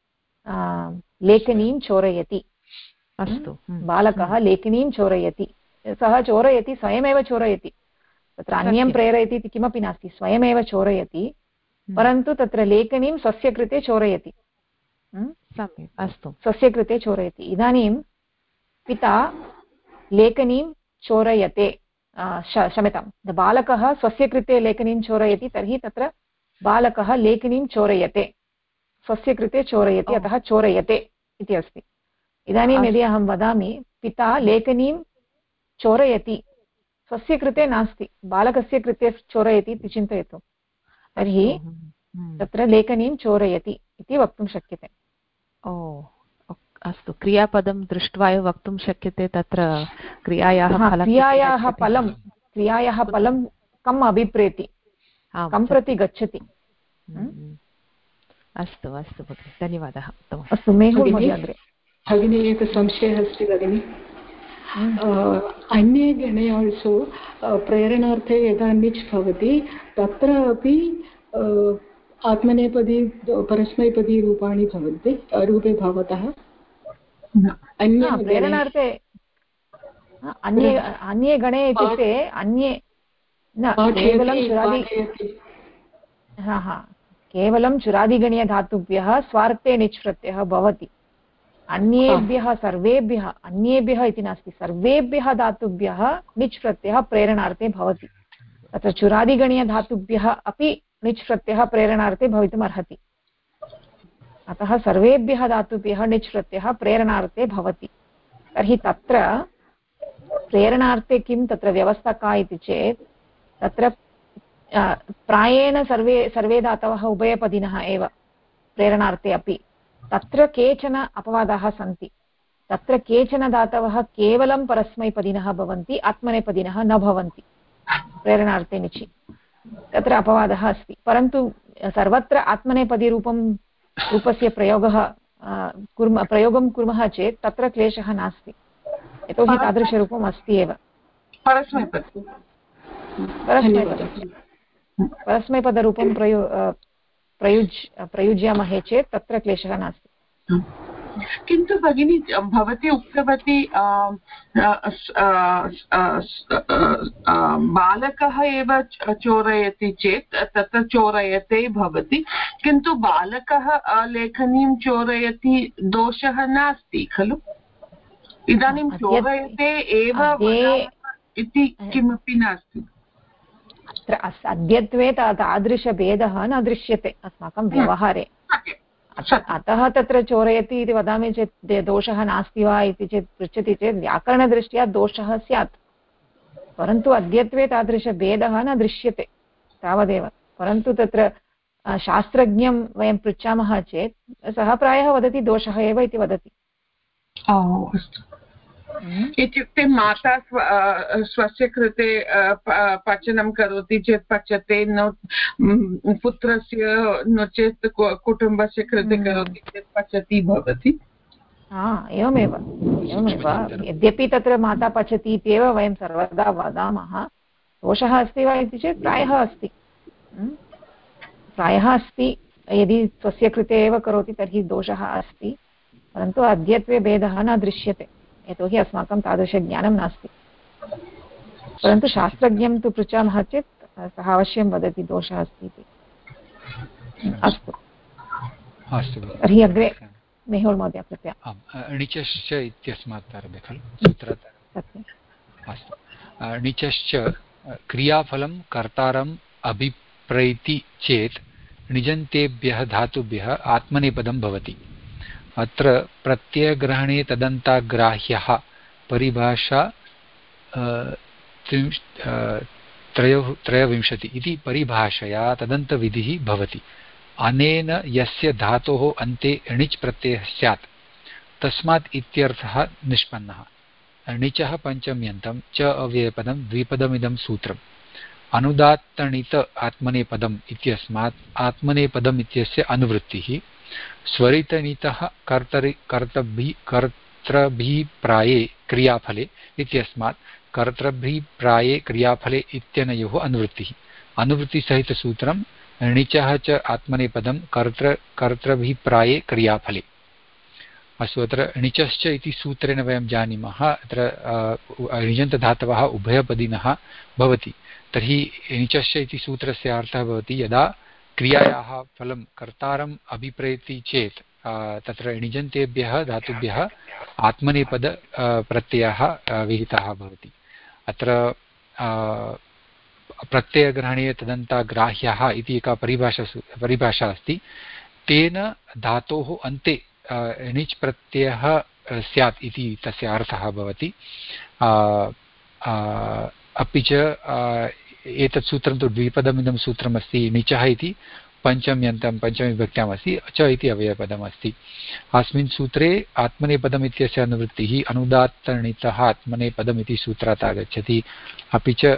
लेखनीं चोरयति, अस्तु, बालकः लेखनीं चोरयति, सः चोरयति, स्वयमेव चोरयति, तत्र अन्यं प्रेरयति इति किमपि नास्ति, स्वयमेव चोरयति, परन्तु तत्र लेखनीं स्वस्य कृते चोरयति, अस्तु, स्वस्य कृते चोरयति। इदानीं पिता लेखनीं चोरयते, क्षम्यतां, बालकः स्वस्य कृते लेखनीं चोरयति, तर्हि तत्र बालकः लेखनीं चोरयते, स्वस्य कृते चोरयति, अतः चोरयते इति अस्ति। इदानीं यदि अहं वदामि पिता लेखनीं चोरयति, स्वस्य कृते नास्ति, बालकस्य कृते चोरयति इति चिन्तयतु, तर्हि तत्र लेखनीं चोरयति इति वक्तुं शक्यते। अस्तु, क्रियापदं दृष्ट्वा एव वक्तुं शक्यते तत्र क्रियायाः फलं कम् अभिप्रेति, कं प्रति गच्छति। अस्तु अस्तु भगिनि, धन्यवादः। अस्तु, मेहुल् महोदय अग्रे। भगिनी एकः संशयः अस्ति भगिनि, अन्ये गणे आल्सो प्रेरणार्थे यदा निच् भवति तत्र अपि आत्मनेपदी परस्मैपदी रूपाणि भवन्ति, रूपे भवतः प्रेरणार्थे अन्ये गणे इत्युक्ते अन्ये न केवलं चुरादिगणीयधातुभ्यः स्वार्थे निच् प्रत्ययः भवति, अन्येभ्यः सर्वेभ्यः, अन्येभ्यः इति नास्ति, सर्वेभ्यः धातुभ्यः निच् प्रत्ययः प्रेरणार्थे भवति। तत्र चुरादिगणीयधातुभ्यः अपि निच् प्रत्ययः प्रेरणार्थे भवितुम् अर्हति, अतः सर्वेभ्यः धातुभ्यः निच् प्रत्ययः प्रेरणार्थे भवति। तर्हि तत्र प्रेरणार्थे किं तत्र व्यवस्था का इति चेत् तत्र प्रायेण सर्वे धातवः उभयपदिनः एव प्रेरणार्थे अपि, तत्र केचन अपवादाः सन्ति, तत्र केचन धातवः केवलं परस्मैपदिनः भवन्ति, आत्मनेपदिनः न भवन्ति प्रेरणार्थे निचि, तत्र अपवादः अस्ति। परन्तु सर्वत्र रूपस्य प्रयोगं कुर्मः चेत् तत्र क्लेशः नास्ति, यतोहि तादृशरूपम् अस्ति एव। परस्मैपदरूपं प्रयुज्यामहे चेत् तत्र क्लेशः नास्ति। किन्तु भगिनी भवती उक्तवती बालकः एव चोरयति चेत् तत्र चोरयते भवति, किन्तु बालकः लेखनीं चोरयति दोषः नास्ति खलु? इदानीं चोरयते एव इति किमपि नास्ति। अत्र अद्यत्वे तादृशभेदः न दृश्यते अस्माकं व्यवहारे, अतः तत्र चोरयति इति वदामि चेत् दोषः नास्ति वा इति चेत् पृच्छति चेत् व्याकरणदृष्ट्या दोषः स्यात्, परन्तु अद्यत्वे तादृशभेदः न दृश्यते तावदेव। परन्तु तत्र शास्त्रज्ञं वयं पृच्छामः चेत् सः प्रायः वदति दोषः एव इति वदति। इत्युक्ते माता स्वस्य कृते पचनं करोति चेत् पचते, पुत्रस्य नो चेत् कुटुम्बस्य कृते करोति चेत् पचति भवति। एवमेव यद्यपि तत्र माता पचति इत्येव वयं सर्वदा वदामः, दोषः अस्ति वा इति चेत् प्रायः अस्ति, यदि स्वस्य कृते एव करोति तर्हि दोषः अस्ति, परन्तु अद्यत्वे भेदः न दृश्यते यतोहि अस्माकं तादृशज्ञानं नास्ति। परन्तु शास्त्रज्ञं तु पृच्छामः चेत् सः अवश्यं वदति दोषः अस्ति इति। अस्तु, तर्हि अग्रे मेहुल् महोदय कृपया। णिचश्च इत्यस्मात् आरभ्य खलु सूत्रात्? सत्यम्। अस्तु, णिचश्च क्रियाफलं कर्तारम् अभिप्रैति चेत् णिजन्तेभ्यः धातुभ्यः आत्मनेपदं भवति। अत्र प्रत्ययग्रहणे तदन्ताग्राह्यः परिभाषा 23 इति परिभाषया तदन्तविधिः भवति। अनेन यस्य धातोः अन्ते णिच् प्रत्ययः स्यात् तस्मात् इत्यर्थः निष्पन्नः। णिचः पञ्चम्यन्तं च अव्ययपदं द्विपदमिदं सूत्रम्। अनुदात्तणित आत्मनेपदम् इत्यस्मात् आत्मनेपदम् इत्यस्य अनुवृत्तिः। स्वरितनितः कर्तृभिप्राये क्रियाफले इत्यस्मात् कर्तृभिप्राये क्रियाफले इत्यनयोः अनुवृत्तिः। अनुवृत्तिसहितसूत्रं णिचः च आत्मनेपदं कर्तृभिप्राये क्रियाफले। अस्तु, अत्र णिचश्च इति सूत्रेण वयं जानीमः अत्र णिजन्तधातवः उभयपदिनः भवति। तर्हि णिचश्च इति सूत्रस्य अर्थः भवति यदा क्रियायाः फलं कर्तारम् अभिप्रैति चेत् तत्र णिजन्तेभ्यः धातुभ्यः आत्मनेपद प्रत्ययः विहितः भवति। अत्र प्रत्ययग्रहणे तदन्ताग्राह्यः इति एका परिभाषा अस्ति। तेन धातोः अन्ते णिच् प्रत्ययः स्यात् इति तस्य अर्थः भवति। अपि च एतत् सूत्रं तु द्विपदमिदं सूत्रमस्ति। णिचः इति पञ्चम्यन्तं पञ्चमीविभक्त्याम् अस्ति, च इति अव्ययपदम् अस्ति। अस्मिन् सूत्रे आत्मनेपदम् इत्यस्य अनुवृत्तिः अनुदात्तणितः आत्मनेपदम् इति सूत्रात् आगच्छति। अपि च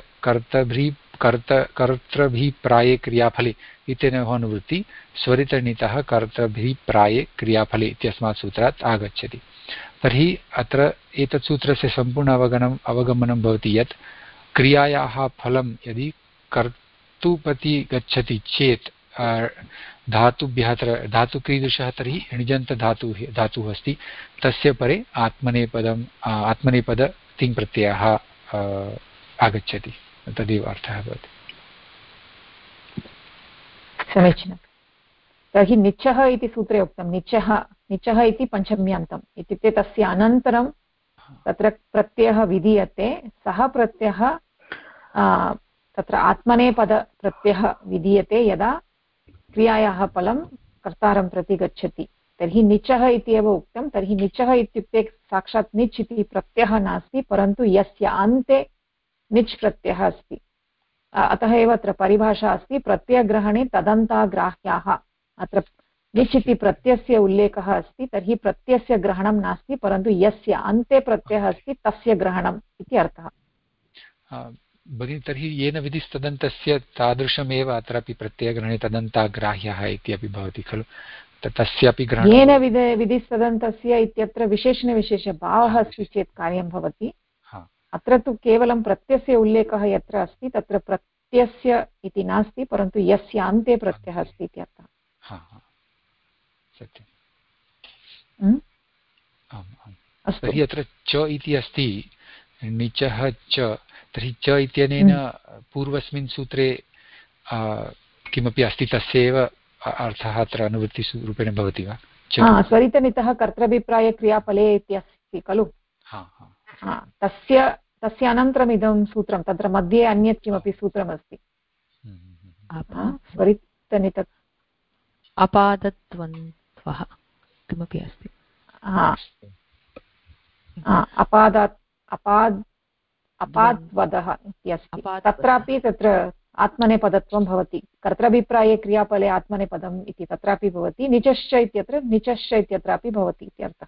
कर्तृभिप्राये क्रियाफले इत्यनयोः अनुवृत्ति स्वरितणितः कर्तृभिप्राये क्रियाफले इत्यस्मात् सूत्रात् आगच्छति। तर्हि अत्र एतत् सूत्रस्य सम्पूर्ण अवगमनं भवति यत् क्रियायाः फलं यदि कर्तुप्रति गच्छति चेत् धातुभ्यः धातुकीदृशः तर्हि णिजन्तधातुः अस्ति, तस्य परे आत्मनेपद तिङ्प्रत्ययः आगच्छति। तदेव अर्थः भवति। समीचीनं। तर्हि निचः इति सूत्रे उक्तं निचः इति पञ्चम्यन्तम् इत्युक्ते तस्य अनन्तरं तत्र प्रत्ययः विधीयते। सः प्रत्ययः तत्र आत्मनेपदप्रत्ययः विधीयते यदा क्रियायाः फलं कर्तारं प्रति गच्छति। तर्हि निचः इति एव उक्तं। तर्हि निचः इत्युक्ते साक्षात् निच् इति प्रत्ययः नास्ति, परन्तु यस्य अन्ते निच् प्रत्ययः अस्ति। अतः एव अत्र परिभाषा अस्ति प्रत्ययग्रहणे तदन्ताग्राह्याः। अत्र निच् इति प्रत्ययस्य उल्लेखः अस्ति, तर्हि प्रत्ययस्य ग्रहणं नास्ति, परन्तु यस्य अन्ते प्रत्ययः अस्ति तस्य ग्रहणम् इति अर्थः। भगिनि, तर्हि येन विधिस्तदन्तस्य तादृशमेव अत्रापि प्रत्ययग्रहणे तदन्ताग्राह्यः इत्यपि भवति खलु? तस्यापि ग्रहणं येन विधिस्तदन्तस्य इत्यत्र विशेषणविशेषभावः अस्ति चेत् कार्यं भवति। अत्र तु केवलं प्रत्ययस्य उल्लेखः यत्र अस्ति तत्र प्रत्ययस्य इति नास्ति, परन्तु यस्य अन्ते प्रत्ययः अस्ति इत्यर्थः। सत्यम्। तर्हि अत्र च इति अस्ति, निचः च। तर्हि च इत्यनेन पूर्वस्मिन् सूत्रे किमपि अस्ति तस्यैव अर्थः अत्र अनुवृत्तिरूपेण भवति वा? स्वरितनितः कर्तृभिप्रायक्रियाफले इत्यस्ति खलु? तस्य अनन्तरम् इदं सूत्रं, तत्र मध्ये अन्यत् किमपि सूत्रमस्ति। स्वरितनित अपादत्वन्त्वः किमपि अस्ति। अपाद्वदः इत्यस्ति। तत्रापि तत्र आत्मनेपदत्वं भवति। कर्तृभिप्राये क्रियाफले आत्मनेपदम् इति तत्रापि भवति। निचश्च इत्यत्र निचश्च इत्यत्रापि भवति इत्यर्थः।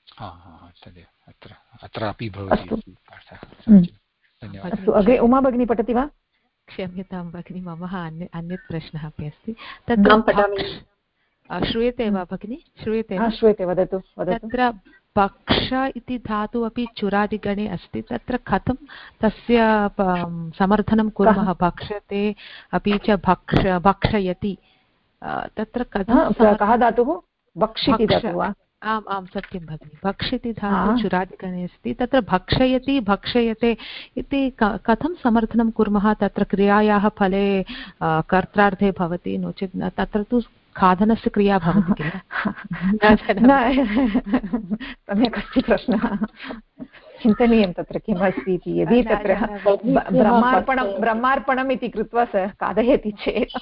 अत्रापि भवति। अस्तु, अग्रे उमा भगिनी पठति वा? क्षम्यतां भगिनि, मम अन्यत् प्रश्नः अपि अस्ति। तत्र श्रूयते वा भगिनि? श्रूयते? श्रूयते, वदतु। तत्र पक्ष इति धातु अपि चुरादिगणे अस्ति। तत्र कथं तस्य समर्थनं कुर्मः? भक्षते अपि च भक्षयति, तत्र कः धातुः? भक्षिति धातुः वा? आम् आम्, सत्यं भगिनि। भक्षिति धातु चुरादिगणे अस्ति। तत्र भक्षयति भक्षयते इति कथं समर्थनं कुर्मः? तत्र क्रियायाः फले कर्त्रार्थे भवति, नो चेत् तत्र तु खादनस्य क्रिया भवति किल? सम्यक् अस्ति प्रश्नः। चिन्तनीयं तत्र किम् अस्ति इति। यदि तत्र ब्रह्मार्पणम् इति कृत्वा सः खादयति चेत्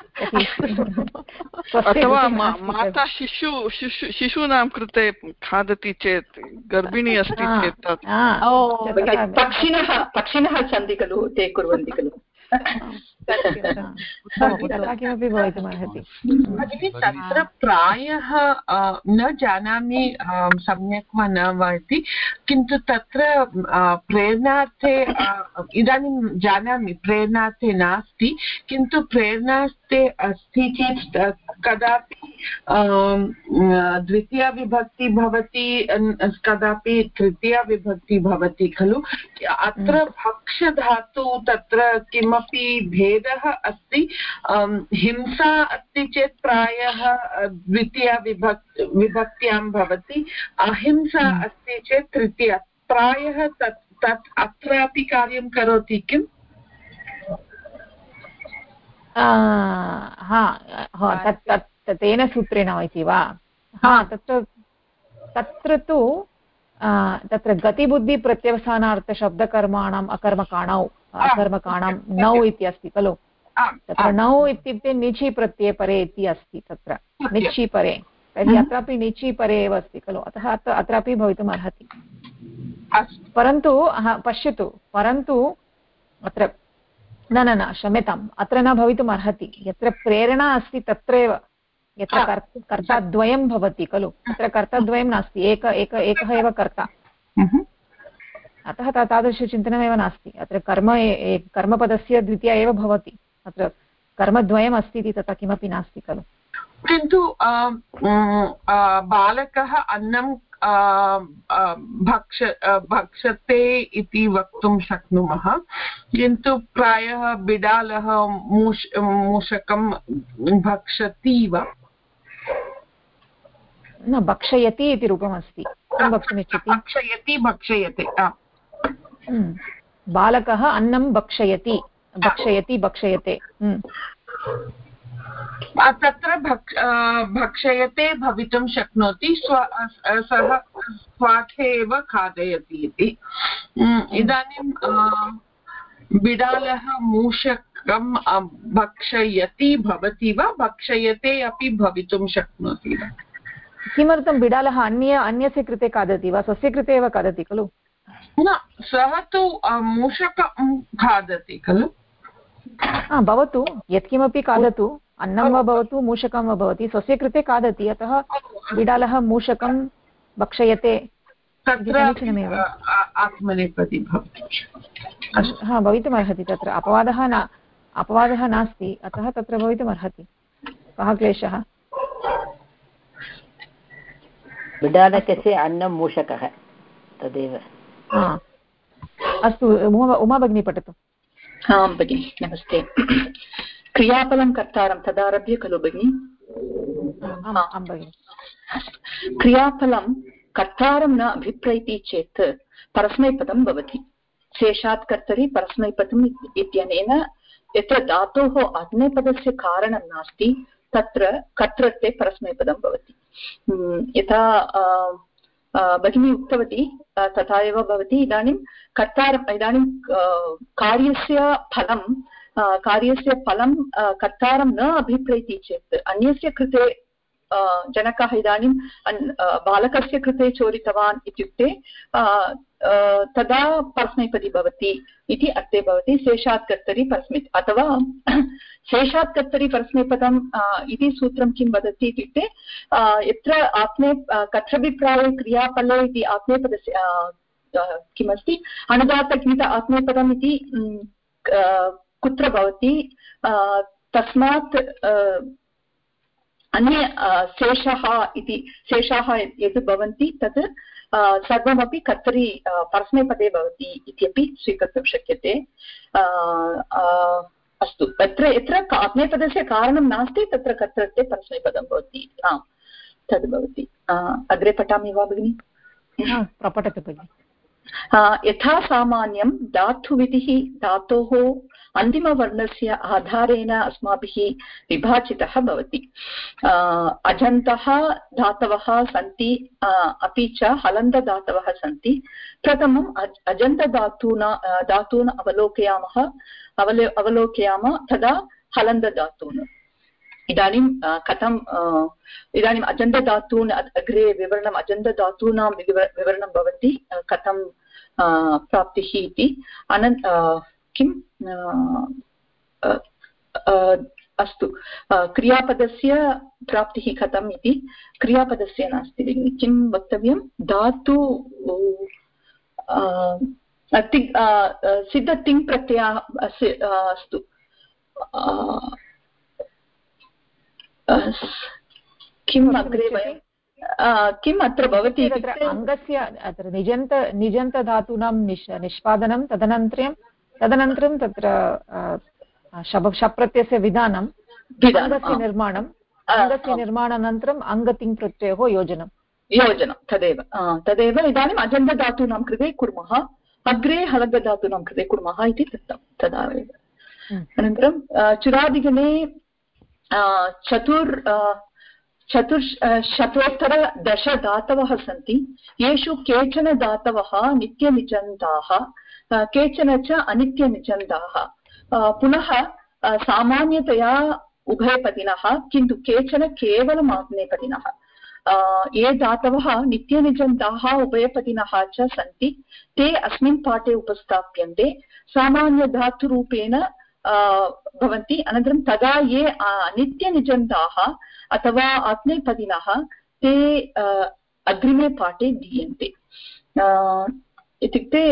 अथवा माता शिशूनां कृते खादति चेत् गर्भिणी अस्ति चेत् पक्षिणः सन्ति खलु, ते कुर्वन्ति खलु। किमपि भवितुमर्हति। तत्र प्रायः न जानामि सम्यक् वा न वा इति, किन्तु तत्र प्रेरणार्थे इदानीं जानामि प्रेरणार्थे नास्ति, किन्तु प्रेरणार्थे अस्ति चेत् कदापि द्वितीया विभक्ति भवति, कदापि तृतीया विभक्ति भवति खलु। अत्र भक्षधातु तत्र किमपि भेदः अस्ति। हिंसा अस्ति चेत् प्रायः द्वितीया विभक्त्यां भवति, अहिंसा अस्ति चेत् तृतीया। प्रायः तत् अत्रापि कार्यं करोति किम्? तेन सूत्रेण इति वा? तत्र तु तत्र गतिबुद्धिप्रत्यवसानार्थशब्दकर्माणाम् अकर्मकाणां नौ इति अस्ति खलु। तत्र नौ इत्युक्ते निचि प्रत्यये परे इति अस्ति, तत्र निचि परे। तर्हि अत्रापि निचि परे एव अस्ति खलु, अतः अत्रापि भवितुम् अर्हति। परन्तु पश्यतु, परन्तु अत्र न क्षम्यताम्, अत्र न भवितुम् अर्हति। यत्र प्रेरणा अस्ति तत्रैव, यत्र कर्ताद्वयं भवति खलु, अत्र कर्ताद्वयं नास्ति, एकः एव कर्ता। अतः तादृशचिन्तनमेव नास्ति। अत्र कर्मपदस्य द्वितीया एव भवति, अत्र कर्मद्वयम् अस्ति इति तथा किमपि नास्ति खलु। किन्तु बालकः अन्नं भक्षते इति वक्तुं शक्नुमः, किन्तु प्रायः बिडालः मूषकं भक्षति वा? न, भक्षयति इति रूपमस्ति। किं भक्षमिच्छति? भक्षयते। बालकः अन्नं भक्षयति, भक्षयते। तत्र भक्षयते भवितुं शक्नोति, सः स्वार्थे एव खादयति इति। इदानीं बिडालः मूषकं भक्षयति भवति वा, भक्षयते अपि भवितुं शक्नोति वा? किमर्थं बिडालः अन्यस्य कृते खादति वा, स्वस्य कृते एव खादति खलु? न, सः तु मूषकं खादति खलु। भवतु, यत्किमपि खादतु, अन्नं वा भवतु मूषकं वा भवति, स्वस्य कृते खादति, अतः बिडालः मूषकं भक्षयते समीचीनमेव। आत्मनेपदी भवितुमर्हति। तत्र अपवादः नास्ति, अतः तत्र भवितुमर्हति। कः क्लेशः? बिडालकस्य अन्नं मूषकः तदेव। अस्तु, उमा भगिनी पठतु। आं भगिनि, नमस्ते। क्रियाफलं कर्तारं तदारभ्य खलु भगिनि? क्रियाफलं कर्तारं न अभिप्रैति चेत् परस्मैपदं भवति। शेषात् कर्तरि परस्मैपदम् इत्यनेन यत्र धातोः आत्मनेपदस्य कारणं नास्ति तत्र कर्तृत्वे परस्मैपदं भवति। यथा भगिनी उक्तवती तथा एव भवति। इदानीं कर्तारम्, इदानीं कार्यस्य फलं कर्तारं न अभिप्रैति चेत् अन्यस्य कृते जनकः इदानीं बालकस्य कृते चोरितवान् इत्युक्ते तदा परस्मैपदी भवति इति अर्थे भवति। शेषात् कर्तरि परस्मै, अथवा शेषात् कर्तरि परस्मैपदम् इति सूत्रं किं वदति इत्युक्ते यत्र आत्मे कर्तृभिप्राये क्रियाफले इति आत्मेपदस्य किमस्ति अनुदात्तगीत आत्मेपदम् इति कुत्र भवति, तस्मात् अन्य शेषाः यद् भवन्ति तत् सर्वमपि कर्तरि परस्मैपदे भवति इत्यपि स्वीकर्तुं शक्यते। अस्तु, तत्र यत्र आत्मनेपदस्य कारणं नास्ति तत्र कर्तृत्वे परस्मैपदं भवति। तद् भवति। अग्रे पठामि वा भगिनि? प्रपठतु भगिनि। यथा सामान्यं धातुविधिः धातोः अन्तिमवर्णस्य आधारेण अस्माभिः विभाजितः भवति। अजन्तः धातवः सन्ति, अपि च हलन्तधातवः सन्ति। प्रथमम् धातून् अवलोकयामः तदा हलन्तधातून्। इदानीं कथम् इदानीम् अजन्तधातून् अग्रे विवरणम् अजन्तधातूनां विवरणं भवति कथं प्राप्तिः इति। किम् अस्तु, क्रियापदस्य प्राप्तिः कथम् इति क्रियापदस्य नास्ति भगिनि। किं वक्तव्यं? धातु सिद्ध तिङ् प्रत्ययः अस्तु। किम् अग्रे किम् अत्र भवति? अङ्गस्य अत्र निजन्तधातूनां निष्पादनं, तदनन्तरं तत्र शप्रत्ययस्य विधानं, अङ्गस्य निर्माणानन्तरम् अङ्गतिङ् प्रत्ययोः योजनं। तदेव इदानीम् अजन्तधातूनां कृते कुर्मः, अग्रे हलन्तधातूनां कृते कुर्मः इति दत्तं तदा एव। अनन्तरं चुरादिगणे चतुर्शतोत्तरदश धातवः सन्ति। येषु केचन धातवः नित्यनिजन्ताः, केचन च अनित्यनिजन्ताः। पुनः सामान्यतया उभयपदिनः, किन्तु केचन केवलम् आग्नेयपदिनः। ये धातवः नित्यनिजन्ताः उभयपदिनः च सन्ति ते अस्मिन् पाठे उपस्थाप्यन्ते, सामान्यधातुरूपेण भवन्ति। अनन्तरं तदा ये अनित्यनिजन्ताः अथवा आत्मनेपदिनः ते अग्रिमे पाठे दीयन्ते। इत्युक्ते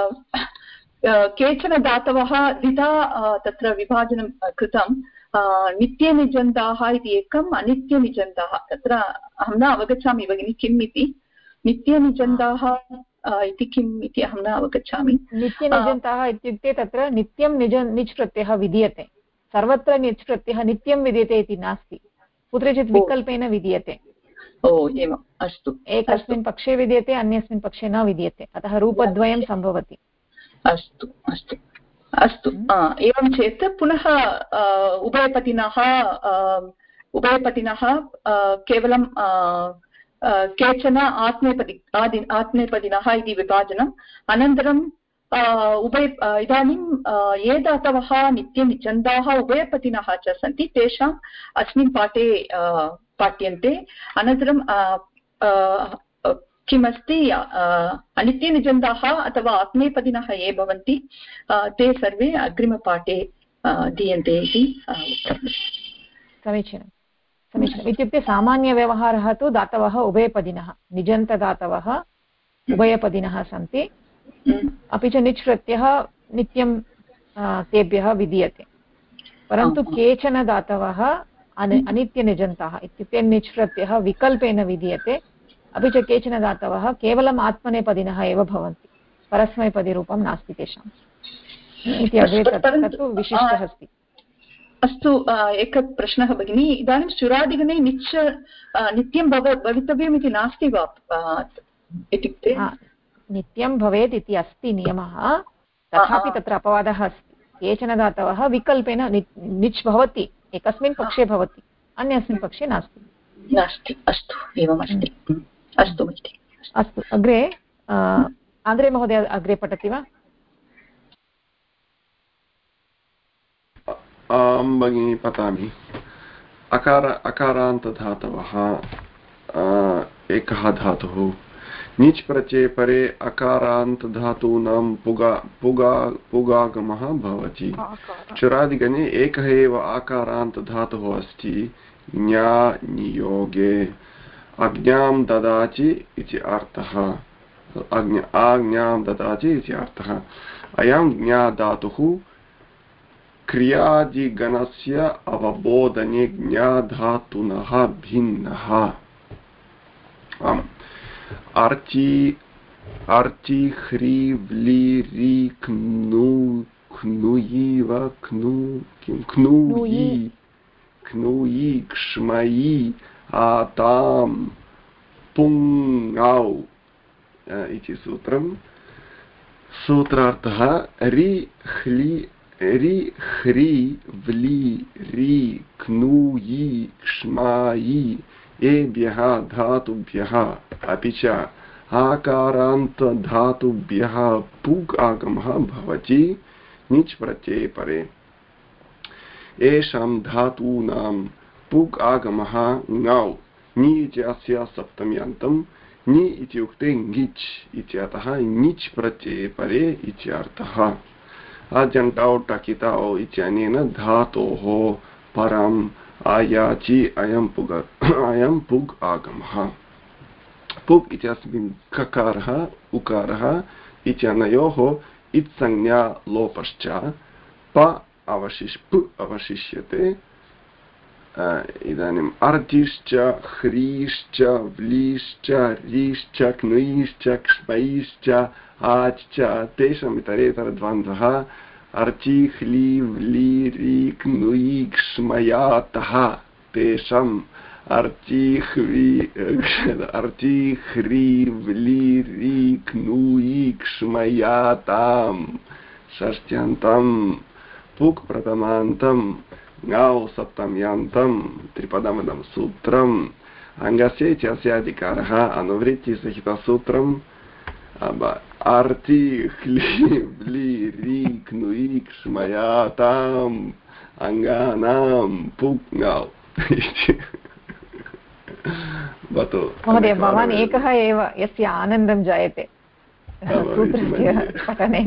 केचन धातवः द्विधा तत्र विभाजनं कृतं। नित्यनिजन्ताः इति एकम्, अनित्यनिजन्ताः। तत्र अहं न अवगच्छामि भगिनि किम् इति नित्यनिजन्ताः इति किम् इति अहं न अवगच्छामि। नित्यनिजन्ताः इत्युक्ते तत्र नित्यं निच् प्रत्ययः विधीयते। सर्वत्र निच् प्रत्ययः नित्यं विद्यते इति नास्ति, कुत्रचित् विकल्पेन विधीयते। ओ एवम्, अस्तु। एकस्मिन् पक्षे विद्यते, अन्यस्मिन् पक्षे न विद्यते, अतः रूपद्वयं सम्भवति। अस्तु अस्तु अस्तु। एवं चेत् पुनः उभयपदिनः केवलं केचन आत्मनेपदिनः इति विभाजनम्। अनन्तरं इदानीं ये धातवः नित्यनिजन्ताः उभयपदिनः च सन्ति तेषाम् अस्मिन् पाठे पाठ्यन्ते। अनन्तरं किमस्ति, अनित्यनिजन्ताः अथवा आत्मनेपदिनः ये भवन्ति ते सर्वे अग्रिमपाठे दीयन्ते इति। समीचीनं समीचीनम्। इत्युक्ते सामान्यव्यवहारः तु दातवः उभयपदिनः, निजन्तदातवः उभयपदिनः सन्ति, अपि च निच् प्रत्ययः नित्यं तेभ्यः विधीयते। परन्तु केचन दातवः अनित्यनिजन्ताः इत्युक्ते निच् प्रत्ययः विकल्पेन विधीयते, अपि च केचन धातवः केवलम् आत्मनेपदिनः एव भवन्ति, परस्मैपदिरूपं नास्ति तेषाम् इति अग्रे तत्तु विशिष्टः अस्ति। अस्तु, एकः प्रश्नः भगिनी। इदानीं चुरादिगणे नित्यं भवितव्यम् इति नास्ति वा? इत्युक्ते नित्यं भवेत् इति अस्ति नियमः, तथापि तत्र अपवादः अस्ति। केचन धातवः विकल्पेन निच् भवति, एकस्मिन् पक्षे भवति, अन्यस्मिन् पक्षे नास्ति। अस्तु, एवमस्ति। अस्तु भगिनि, अस्तु। अग्रे महोदय अग्रे पठति वा? आं भगिनि पठामि। अकारान्तधातवः एकः धातुः। निच् प्रत्यये परे अकारान्तधातूनां पुगागमः भवति। चुरादिगणे एकः एव आकारान्तधातुः अस्ति, ज्ञा नियोगे। आज्ञां ददाति इति अर्थः। आज्ञां ददाति इति अर्थः। अयं ज्ञा धातुः क्रियादिगणस्य अवबोधने ज्ञाधातुनः भिन्नः। अर्चि ह्री व्ली री क्नुयि क्ष्मयि आतां पुङ्गौ इति सूत्रम्। सूत्रार्थः रि ह्लि रि ह्री व्ली री क्नूयि क्ष्मायि एभ्यः धातुभ्यः अपि च आकारान्तधातुभ्यः पुग् आगमः भवति निच् प्रत्यये परे। येषां धातूनां पुग् आगमः ङौ नि इत्यस्य सप्तम्यन्तं नि इत्युक्ते ङिच् इत्यतः ङिच् प्रत्यये परे इत्यर्थः। अजन्तौ टकितौ इत्यनेन धातोः परम् आयाचि अयं पुग् आगमः। पुग् इत्यस्मिन् ककारः उकारः इत्यनयोः इत्संज्ञा लोपश्च प अवशिष्यते। इदानीम् अर्जिश्च ह्रीश्च व्लीश्च रीश्च क्नुयिश्च क्ष्मैश्च आच्च तेषाम् इतरेतरद्वन्द्वः अर्चि ह्ली व्ली री क्नुयि क्ष्मयातः तेषाम् अर्चि ह्री व्ली री क्नुयि क्ष्मयाताम् षष्ट्यन्तं पुक् प्रथमान्तं ङौ सप्तम्यान्तं त्रिपदमिदं सूत्रम् अङ्गस्य इत्यस्याधिकारः अनुवृत्तिसहितसूत्रम् अर्ति ह्ली व्ली री क्नुयि क्ष्मयाताम् अङ्गानां पुक् ङौ। महोदय भवान् एकः एव यस्य आनन्दं जायते सूत्रस्य पठनेन।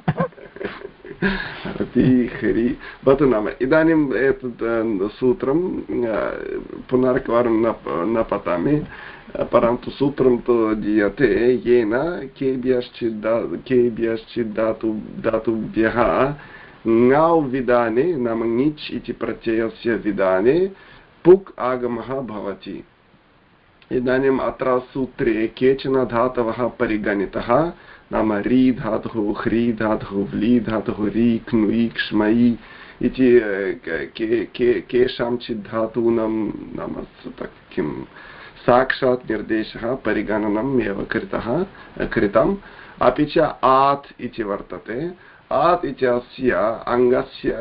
भवतु नाम इदानीम् एतत् सूत्रं पुनरेकवारं न पठामि परन्तु सूत्रं तु दीयते येन केभ्यश्चित् धातुभ्यः ङौ विधाने नाम ङिच् इति प्रत्ययस्य विधाने पुक् आगमः भवति। इदानीम् अत्र सूत्रे केचन धातवः परिगणितः नाम री धातुः ह्री धातुः व्ली धातुः री क्नुयि क्ष्मयि इति केषाञ्चित् धातूनां नाम किं साक्षात् निर्देशः परिगणनम् एव कृतम्। अपि च आत् इति वर्तते। आत् इत्यस्य अङ्गस्य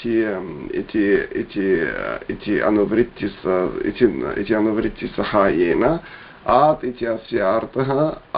इति अनुवृत्तिसहायेन आत् इत्यस्य अर्थः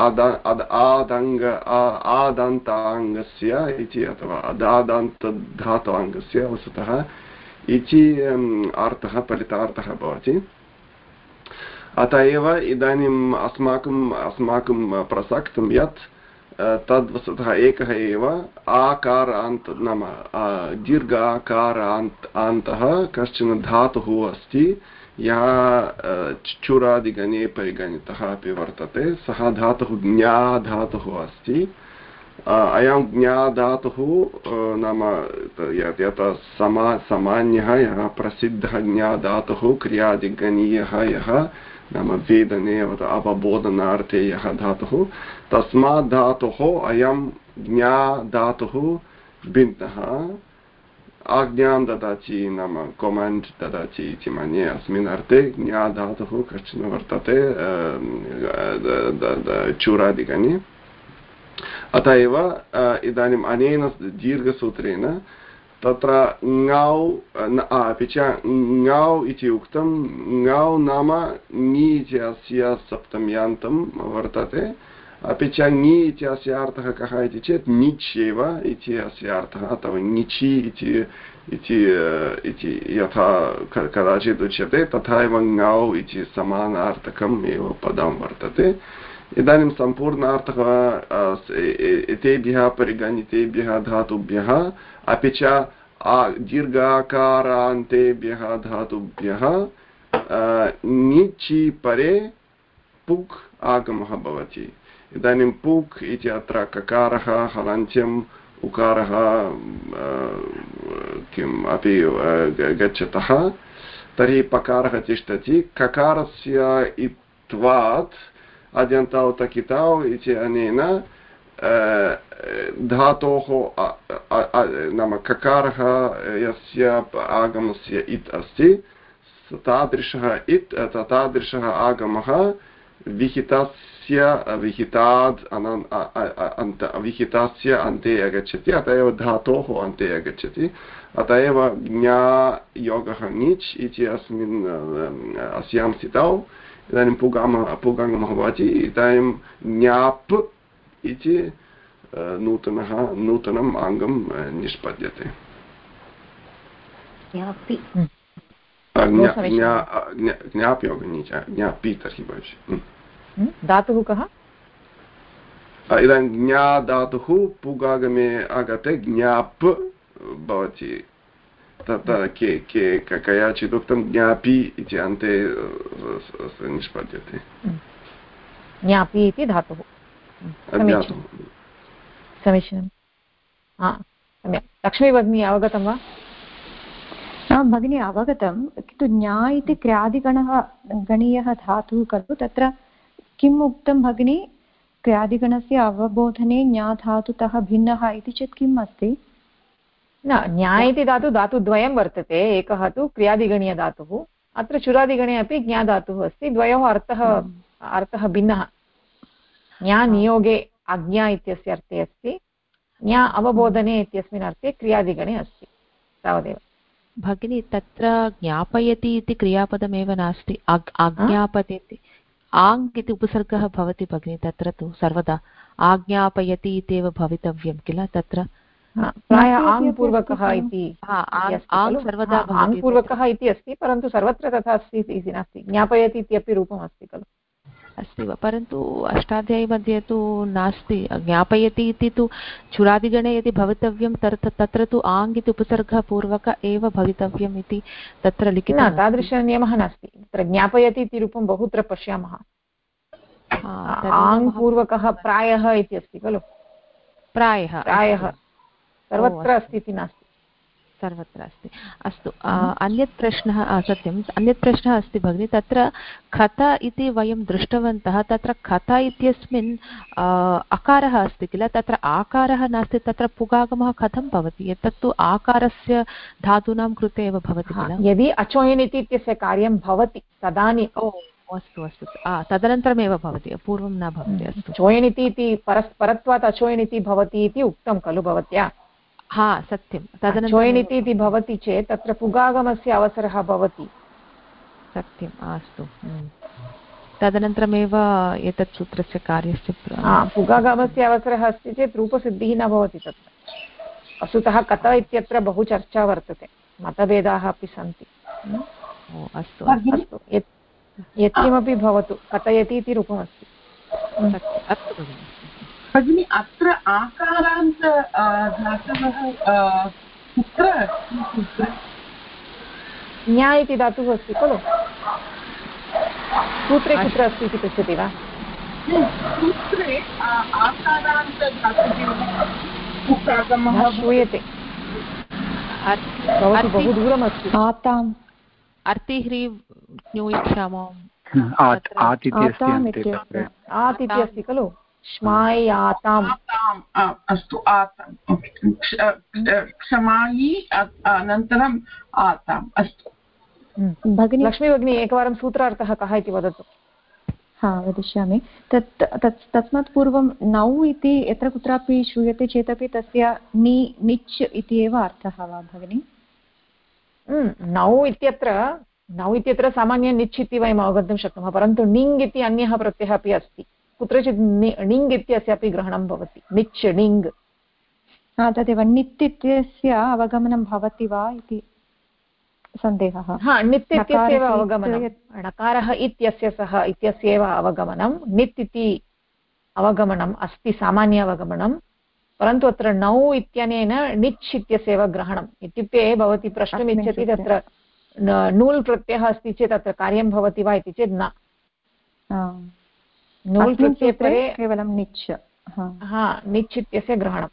आदान्ताङ्गस्य इति अथवा आदान्तधातुअङ्गस्य वस्तुतः इति अर्थः फलितार्थः भवति। अतः एव इदानीम् अस्माकं प्रसक्तं यत् तद्वस्तुतः एकः एव आकारान्त नाम दीर्घाकारान्तः कश्चन धातुः अस्ति यः चुरादिगणे परिगणितः अपि वर्तते। सः धातुः ज्ञा धातुः अस्ति। अयं ज्ञा धातुः नाम यथा सामान्यः यः प्रसिद्धः ज्ञा धातुः क्रियादिगणीयः यः नाम वेदने अवबोधनार्थे यः धातुः तस्मात् धातुः अयं ज्ञा धातुः भिन्नः। आज्ञां ददाति नाम कमाण्ड् ददाति इति मन्ये अस्मिन् अर्थे ज्ञा धातुः कश्चन वर्तते चूरादिगणे। अतः एव इदानीम् अनेन दीर्घसूत्रेण तत्र ङौ अपि च ङौ इति उक्तं। ङौ नाम ङि इत्यस्य सप्तम्यान्तं वर्तते। अपि च ङि इत्यस्य अर्थः कः इति चेत् ङिच् एव इति अस्य अर्थः अथवा ङिचि इति यथा कदाचित् उच्यते तथा एव ङौ इति समानार्थकम् एव पदं वर्तते। इदानीं सम्पूर्णार्थः एतेभ्यः परिगणितेभ्यः धातुभ्यः अपि च दीर्घाकारान्तेभ्यः धातुभ्यः ङिचि परे पुक् आगमः भवति। इदानीं पुक् इति अत्र ककारः हलन्त्यम् उकारः किम् अपि गच्छतः तर्हि पकारः तिष्ठति। ककारस्य इत्वात् अजन्तौ तकितौ इति अनेन धातोः नाम ककारः यस्य आगमस्य इत् अस्ति तादृशः आगमः विहितस्य अन्ते आगच्छति, अत एव धातोः अन्ते आगच्छति, अत एव ज्ञायोगः ङीच् इति अस्यां स्थितौ इदानीं पुगाङ्गमः भवति। इदानीं ज्ञाप् इति नूतनम् अङ्गं निष्पद्यते। ज्ञाप्योग ङीच् ज्ञापि तर्हि भविष्यति। धातुः कः? इदानीं ज्ञा धातुः पुगागमे आगते ज्ञाप् भवति। तत्र कयाचित् उक्तं ज्ञापि इति अन्ते निष्पद्यते। ज्ञापि इति धातुः। समीचीनं। सम्यक्। लक्ष्मी भगिनी अवगतं वा? भगिनी अवगतं, किन्तु ज्ञा इति क्रियादिगणीयः धातुः खलु, तत्र किम् उक्तं भगिनी? क्रियादिगणस्य अवबोधने ज्ञा धातुतः भिन्नः इति चेत् किम् अस्ति? न, ज्ञा इति धातुद्वयं वर्तते। एकः तु क्रियादिगणीयधातुः, अत्र चुरादिगणे अपि ज्ञाधातुः अस्ति। द्वयोः अर्थः भिन्नः। ज्ञा नियोगे अज्ञा इत्यस्य अर्थे अस्ति, ज्ञा अवबोधने इत्यस्मिन् अर्थे क्रियादिगणे अस्ति, तावदेव। भगिनी, तत्र ज्ञापयति इति क्रियापदमेव नास्ति, आज्ञापयति। आङ् इति उपसर्गः भवति भगिनी, तत्र तु सर्वदा आज्ञापयति इत्येव भवितव्यं किल? तत्र प्रायः आङ्पूर्वकः इति सर्वदा आङ्पूर्वकः इति अस्ति, परन्तु सर्वत्र तथा अस्ति इति नास्ति। ज्ञापयति इत्यपि रूपम् अस्ति खलु? अस्ति वा? परन्तु अष्टाध्यायी मध्ये तु नास्ति। ज्ञापयति इति तु चुरादिगणे यदि भवितव्यं तत्र तु आङ् इति उपसर्गः पूर्वक एव भवितव्यम् इति तत्र लिखितं। तादृशनियमः नास्ति। तत्र ज्ञापयति इति रूपं बहुत्र पश्यामः। आङ् पूर्वकः प्रायः इति अस्ति खलु? प्रायः सर्वत्र अस्ति इति नास्ति, सर्वत्र अस्ति। अस्तु, अन्यत् प्रश्नः, सत्यम्, अन्यत् प्रश्नः अस्ति भगिनी। तत्र खत इति वयं दृष्टवन्तः, तत्र खत इत्यस्मिन् अकारः अस्ति किल? तत्र आकारः नास्ति, तत्र पुगागमः कथं भवति? एतत्तु आकारस्य धातूनां कृते एव भवति किल? यदि अचोयनिति इत्यस्य कार्यं भवति तदानीम्। अस्तु अस्तु, तदनन्तरमेव भवति, पूर्वं न भवति। अस्तु, चोयनिति इति परस्परत्वात् अचोयनिति भवति इति उक्तं खलु भवत्या? सत्यं। तदनन्तरं चोयनिति इति भवति चेत् तत्र पुगागमस्य अवसरः भवति। सत्यम्। अस्तु, तदनन्तरमेव एतत् सूत्रस्य कार्यस्य पुगागमस्य अवसरः अस्ति चेत् रूपसिद्धिः न भवति तत्र। वस्तुतः कत इत्यत्र बहु चर्चा वर्तते, मतभेदाः अपि सन्ति। अस्तु अस्तु, यत्किमपि भवतु, कथयति इति रूपमस्ति। अस्तु भगिनि, अत्र आकारान्त धातवः कुत्र? ज्ञा इति धातुः अस्ति खलु? सूत्रे कुत्र अस्ति इति पृच्छति वा? सूत्रे आकारान्त धातुः श्रूयते, भवती बहु दूरमस्ति। आताम् आत् इति अस्ति खलु? क्ष्मायाताम्। अस्तु, आताम्। क्षमायि अनन्तरम् आताम्। अस्तु भगिनी। लक्ष्मी भगिनी, एकवारं सूत्रार्थः कः इति वदतु। वदिष्यामि। तस्मात् पूर्वं नौ इति यत्र कुत्रापि श्रूयते चेदपि तस्य निच् इति एव अर्थः वा भगिनी? नौ इत्यत्र सामान्य निच् इति वयम् अवगन्तुं शक्नुमः, परन्तु णिङ् इति अन्यः प्रत्ययः अपि अस्ति। कुत्रचित् णिङ् इत्यस्यापि ग्रहणं भवति, निच् णिङ्। तदेव, नित् इत्यस्य अवगमनं भवति वा इति सन्देहः। नित् इत्यस्यैव अवगमनं, णकारः इत्यस्य सः इत्यस्यैव अवगमनं, नित् इति अवगमनम् अस्ति, सामान्य अवगमनं, परन्तु अत्र नौ इत्यनेन निच् इत्यस्यैव ग्रहणम्। इत्युक्ते भवती प्रष्टुमिच्छति तत्र नूल् प्रत्ययः अस्ति चेत् अत्र कार्यं भवति वा इति चेत् न। नूल् प्रत्यये केवलं निच्, निच् इत्यस्य ग्रहणम्।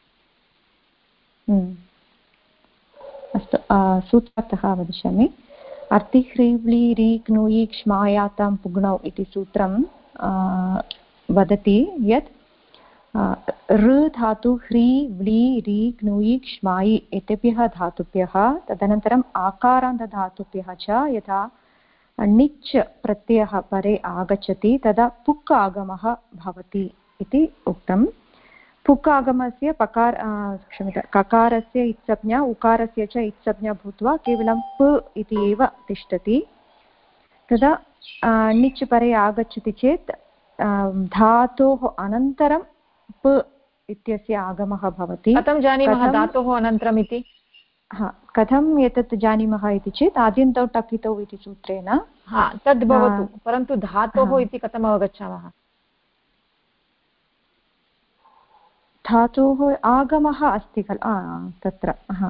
अस्तु, सूत्रार्थः वदिष्यामि। अर्तिह्रीव्ली रीक्नुयि क्ष्मायातां पुग्नौ इति सूत्रं वदति यत् ऋ धातु ह्री व्ली री क्नुयि क्ष्मायि एतेभ्यः धातुभ्यः, तदनन्तरम् आकारान्तधातुभ्यः च यथा णिच् प्रत्ययः परे आगच्छति तदा पुक् आगमः भवति इति उक्तं। पुक् आगमस्य क्षम्यतां ककारस्य इत्संज्ञा उकारस्य च इत्संज्ञा भूत्वा केवलं प इति एव तिष्ठति। तदा णिच् परे आगच्छति चेत् धातोः अनन्तरं प इत्यस्य आगमः भवति। कथं जानीमः धातोः अनन्तरम् इति? कथम् एतत् जानीमः इति चेत् आद्यन्तौ टकितौ इति सूत्रेण तद् भवतु, परन्तु धातोः इति कथम् अवगच्छामः? धातोः आगमः अस्ति खलु तत्र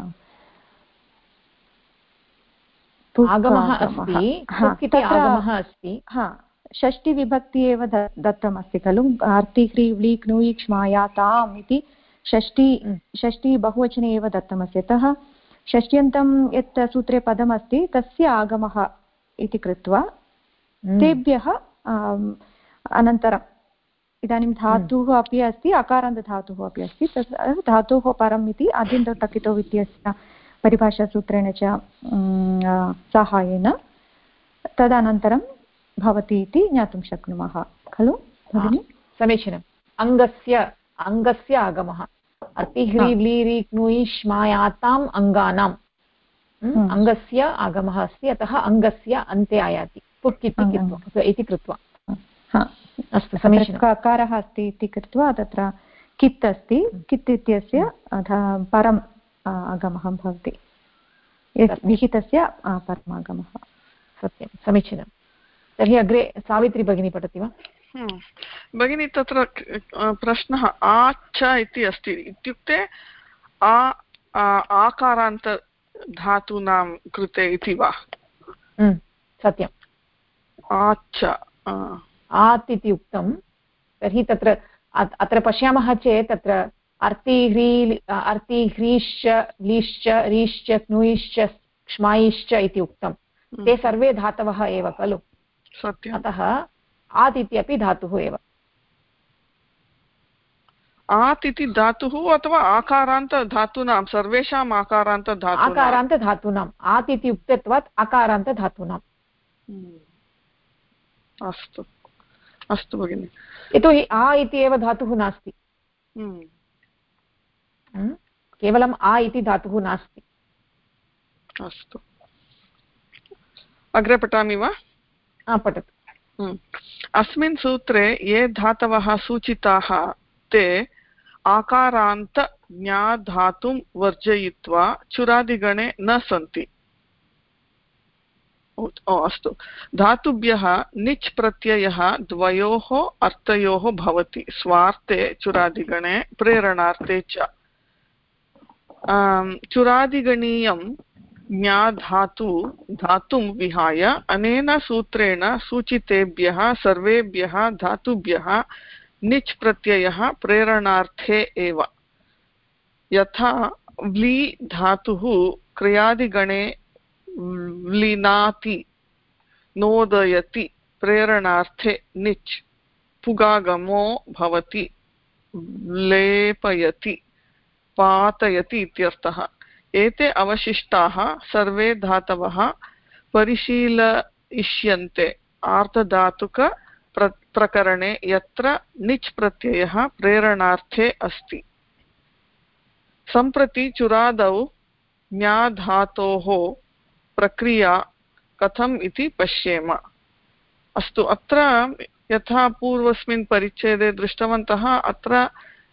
आगमः अस्ति। षष्टिविभक्ति एव दत्तमस्ति खलु। अर्ति ह्री व्ली क्नुयि क्ष्माया ताम् इति षष्टि बहुवचने एव दत्तमस्ति। अतः षष्ट्यन्तं यत् सूत्रे पदमस्ति तस्य आगमः इति कृत्वा तेभ्यः अनन्तरम् इदानीं धातुः अपि अस्ति अकारान्तधातुः अपि अस्ति। तत् धातोः परम् इति आद्यन्तौ टकितौ इत्यस्य परिभाषासूत्रेण च साहाय्येन तदनन्तरं भवति इति ज्ञातुं शक्नुमः खलु भगिनि? समीचीनम्। अङ्गस्य आगमः अर्ति ह्री व्ली री क्नुयि श्मायाताम् अङ्गानाम् अङ्गस्य आगमः अस्ति। अतः अङ्गस्य अन्ते आयाति पुक् इति कृत्वा। अस्तु समीचीनं। ककारः अस्ति इति कृत्वा तत्र कित् अस्ति। कित् इत्यस्य परम् आगमः भवति, विहितस्य परमागमः। सत्यं, समीचीनं। तर्हि अग्रे सावित्री भगिनी पठति वा? भगिनी तत्र प्रश्नः आच इति अस्ति, इत्युक्ते आकारान्त धातूनां कृते इति वा? सत्यम्। आच आत् इति उक्तं। तर्हि तत्र अत्र पश्यामः चेत् तत्र अर्ति ह्रीश्च लीश्च रीश्च क्नुयिश्च क्ष्मायिश्च इति उक्तं। ते सर्वे धातवः एव खलु। अतः आत् इति अपि धातुः एव। आत् इति धातुः अथवा आकारान्तधातूनां सर्वेषाम् आकारान्तधातूनाम् आत् इति उक्तत्वात् आकारान्तधातूनाम्। अस्तु अस्तु भगिनि। यतोहि आ इति एव धातुः नास्ति, केवलम् आ इति धातुः नास्ति। अस्तु अग्रे पठामि वा? पठतु। अस्मिन् सूत्रे ये धातवः सूचिताः ते आकारान्त ज्ञाधातुं वर्जयित्वा चुरादिगणे न सन्ति। अस्तु, धातुभ्यः निच् प्रत्ययः द्वयोः अर्थयोः भवति, स्वार्थे चुरादिगणे प्रेरणार्थे च। चुरादिगणीयं धातुं विहाय अनेन सूत्रेण सूचितेभ्यः सर्वेभ्यः धातुभ्यः निच् प्रत्ययः प्रेरणार्थे एव। यथा व्ली धातुः क्रियादिगणे व्लिनाति नोदयति प्रेरणार्थे निच् पुगागमो भवति, लेपयति पातयति इत्यर्थः। एते अवशिष्टाः सर्वे धातवः परिशीलयिष्यन्ते आर्धधातुक प्रकरणे यत्र निच् प्रत्ययः प्रेरणार्थे अस्ति। सम्प्रति चुरादौ ज्ञाधातोः प्रक्रिया कथम् इति पश्येम। अस्तु, अत्र यथा पूर्वस्मिन् परिच्छेदे दृष्टवन्तः, अत्र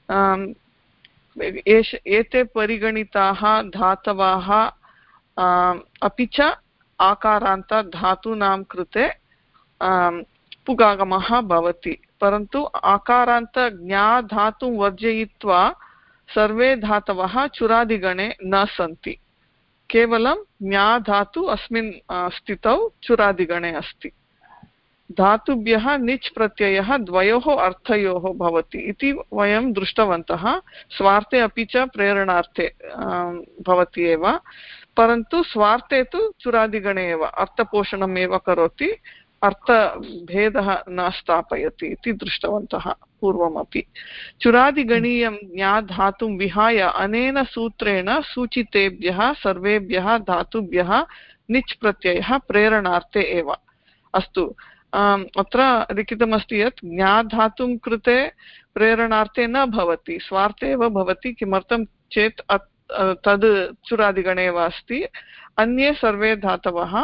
एते परिगणिताः धातवः अपि च आकारान्त धातूनां कृते पुगागमः भवति, परन्तु आकारान्त ज्ञाधातुं वर्जयित्वा सर्वे धातवः चुरादिगणे न सन्ति। केवलं ज्ञाधातु अस्मिन् स्थितौ चुरादिगणे अस्ति। धातुभ्यः निच् प्रत्ययः द्वयोः अर्थयोः भवति इति वयं दृष्टवन्तः। स्वार्थे अपि च प्रेरणार्थे भवति एव, परन्तु स्वार्थे तु चुरादिगणे एव अर्थपोषणम् एव करोति, अर्थभेदः न स्थापयति इति दृष्टवन्तः पूर्वमपि। चुरादिगणीयं ज्ञाधातुं विहाय अनेन सूत्रेण सूचितेभ्यः सर्वेभ्यः धातुभ्यः निच् प्रत्ययः प्रेरणार्थे एव। अस्तु अत्र लिखितमस्ति यत् ज्ञाधातुं कृते प्रेरणार्थे न भवति, स्वार्थे एव भवति। किमर्थं चेत् तद् चुरादिगणे एव अस्ति। अन्ये सर्वे धातवः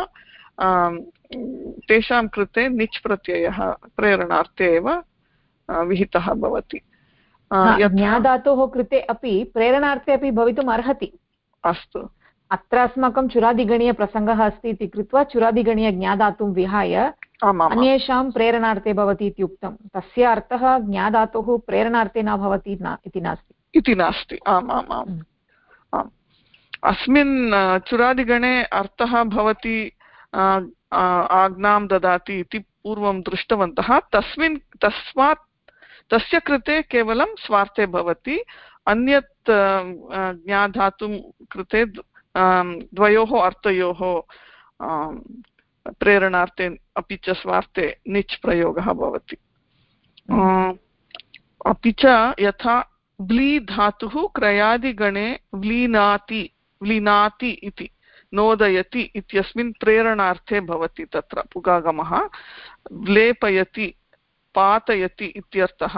तेषां कृते निच् प्रत्ययः प्रेरणार्थे एव विहितः भवति। ज्ञाधातोः कृते अपि प्रेरणार्थे अपि भवितुम् अर्हति। अस्तु, अत्र अस्माकं चुरादिगणीयप्रसङ्गः अस्ति इति कृत्वा चुरादिगणीयज्ञाधातुं विहाय अन्येषां प्रेरणार्थे भवति इति उक्तं। तस्य अर्थः ज्ञाधातुः प्रेरणार्थे न भवति इति नास्ति। आम् आम् आम् आम्। अस्मिन् चुरादिगणे अर्थः भवति आज्ञां ददाति इति पूर्वं दृष्टवन्तः। तस्मात् तस्य कृते केवलं स्वार्थे भवति। अन्यत् ज्ञाधातुं कृते द्वयोः अर्थयोः प्रेरणार्थे अपि च स्वार्थे निच् प्रयोगः भवति। अपि च यथा व्ली धातुः क्रयादिगणे व्लीनाति इति नोदयति इत्यस्मिन् प्रेरणार्थे भवति। तत्र पुगागमः लेपयति पातयति इत्यर्थः।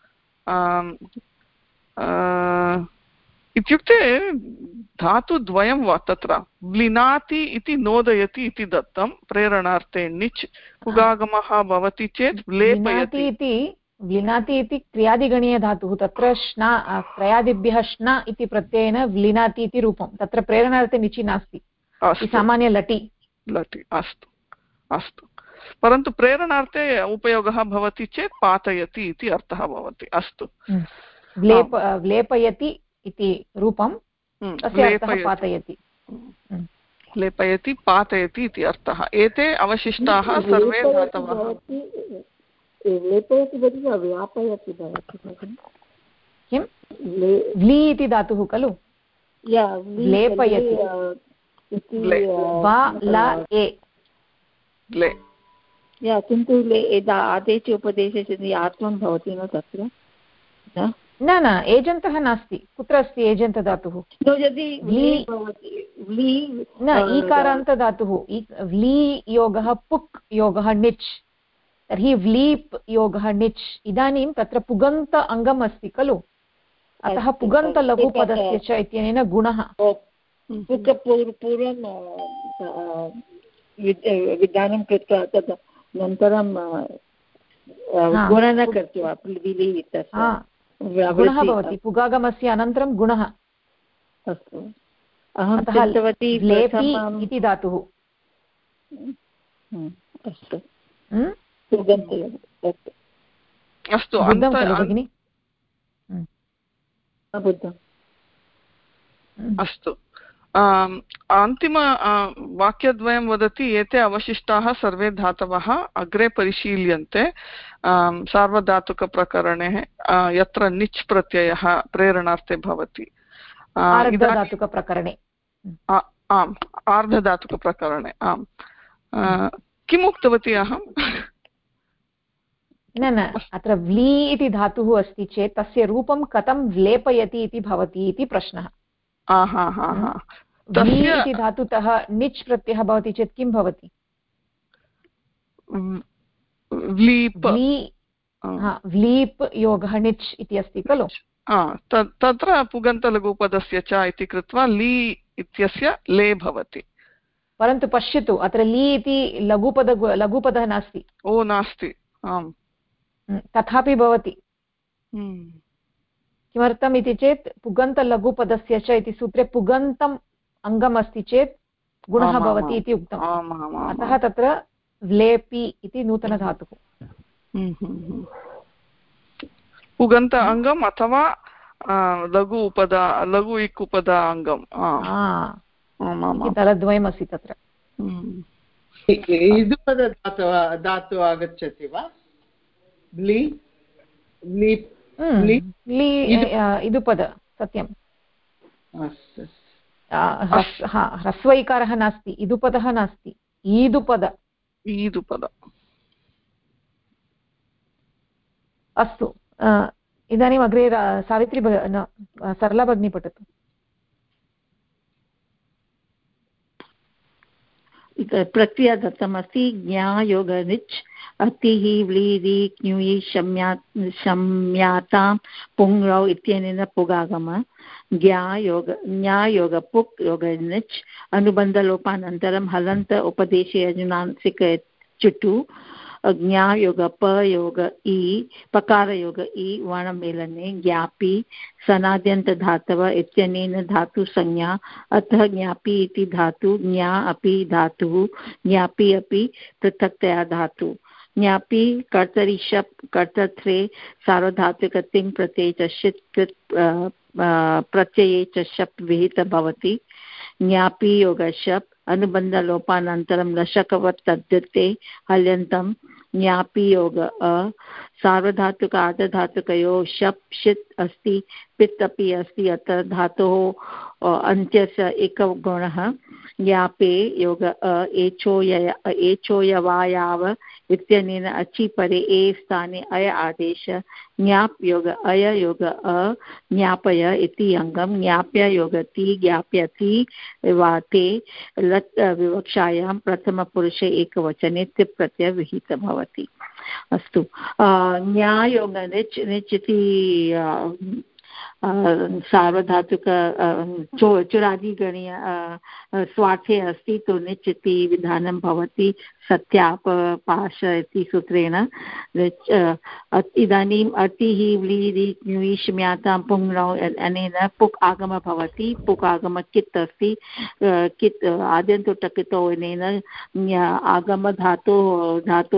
इत्युक्ते धातुद्वयं वा तत्र व्लिनाति इति नोदयति इति दत्तं प्रेरणार्थे निच्। पुगागमः भवति चेत् लेपयति इति। व्लिनाति इति क्रियादिगणीयधातुः, तत्र श्ना क्रयादिभ्यः श्न इति प्रत्ययेन व्लिनाति इति रूपं। तत्र प्रेरणार्थे निचि नास्ति, सामान्य लटि। अस्तु अस्तु। परन्तु प्रेरणार्थे उपयोगः भवति चेत् पातयति इति अर्थः भवति। अस्तु, लेपयति इति रूपं, तस्य अर्थः पातयति। लेपयति पातयति इति अर्थः। एते अवशिष्टाः सर्वे धातवः। लेपयति बदलु व्यापयति भवति। किं व्ली इति धातुः खलु? लेपयति किन्तु आदेशे उपदेशे आत्मं भवति न तत्र न एजन्तः नास्ति। कुत्र अस्ति एजन्त धातुः? न ईकारान्त धातुः। व्ली योगः पुक् योगः निच्, तर्हि व्लीप् योगः निच्। इदानीं तत्र पुगन्त अङ्गम् अस्ति खलु, अतः पुगन्तलघुपदस्य च इत्यनेन गुणः। पूर्वं विधानं कृत्वा तद् अनन्तरं गुणनं कृत्वा गुणः भवति। पुगागमस्य अनन्तरं गुणः। अस्तु, अहं चिन्तवती लेपि इति धातुः। अस्तु अस्तु भगिनि। अस्तु, अन्तिम वाक्यद्वयं वदति एते अवशिष्टाः सर्वे धातवः अग्रे परिशील्यन्ते सार्वधातुकप्रकरणे यत्र निच् प्रत्ययः प्रेरणार्थे भवति। आर्धधातुकप्रकरणे। आम्, आर्धधातुकप्रकरणे। आम्, किम् उक्तवती अहं? न अत्र व्ली इति धातुः अस्ति चेत् तस्य रूपं कथं लेपयति इति भवति इति प्रश्नः। व्ली इति धातुतः निच् प्रत्ययः भवति चेत् किं भवति? व्लीप् योगः निच् इति अस्ति खलु? तत्र पुगन्तलघुपदस्य च इति कृत्वा ली इत्यस्य ले भवति। परन्तु पश्यतु, अत्र ली इति लघुपदः नास्ति। ओ नास्ति, आम्, तथापि भवति। किमर्थम् इति चेत् पुगन्तलघुपदस्य च इति सूत्रे पुगन्तम् अङ्गम् अस्ति चेत् गुणः भवति इति उक्तम्। अतः तत्र व्लेपि इति नूतनधातुः। पुगन्त अङ्गम् अथवा लघु इक् उपदा अङ्गम् दलद्वयम् अस्ति तत्र। धातु आगच्छति वा? इदुपद, सत्यं। ह्रस्व इकारः नास्ति, इदुपदः नास्ति, ईदुपद। अस्तु, इदानीम् अग्रे सावित्री सरला भगिनी पठतु। प्रक्रिया दत्तमस्ति ज्ञायोग निच् अतिः व्लीरि क्ञुयि शम्यातां पुङ्रौ इत्यनेन पुगागम ज्ञायोग पुक् योग निच् अनुबन्धलोपानन्तरं हलन्त उपदेशे यजुनांसिक चुटु ज्ञायोग पयोग इ पकारयोग इ वर्णमेलने ज्ञापि सनाद्यन्तधातव इत्यनेन धातुसंज्ञा अतः ज्ञापि इति धातु ज्ञा अपि धातुः ज्ञापि अपि पृथक्तया धातु ज्ञापि कर्तरि शप् कर्तृत्वे सार्वधातुक तिङ् प्रत्यये च षित् प्रत्यये च शप् विहित भवति ज्ञापि योग शप् अनुबन्धलोपानन्तरं लशकवत् तद्यते हल्यन्तं ज्ञापि योग सार्वधातुक आर्धधातुकयोः शप् षित् अस्ति पित् अपि अस्ति अतः धातोः अन्त्यस्य एकः गुणः ज्ञापे योग एचोयवायाव इत्यनेन अचि परे ए स्थाने अय आदेश ज्ञाप योग अय योग ज्ञापय इति अङ्गं ज्ञाप्य योगति ज्ञाप्यति वाते लट् विवक्षायां प्रथमपुरुषे एकवचने तिप् प्रत्ययः विहितः भवति। अस्तु न्यायोग निच् निच् इति सार्वधातुक चुरादिगणीय स्वार्थे अस्ति तु निच् इति विधानं भवति सत्यापपाश इति सूत्रेण। इदानीम् अतिः व्लीरि ञुयि शम्यातां पुङ्रौ अनेन पुक् आगमः भवति पुक् आगमः कित् अस्ति कित् आद्यन्तुटकितो अनेन आगम धातो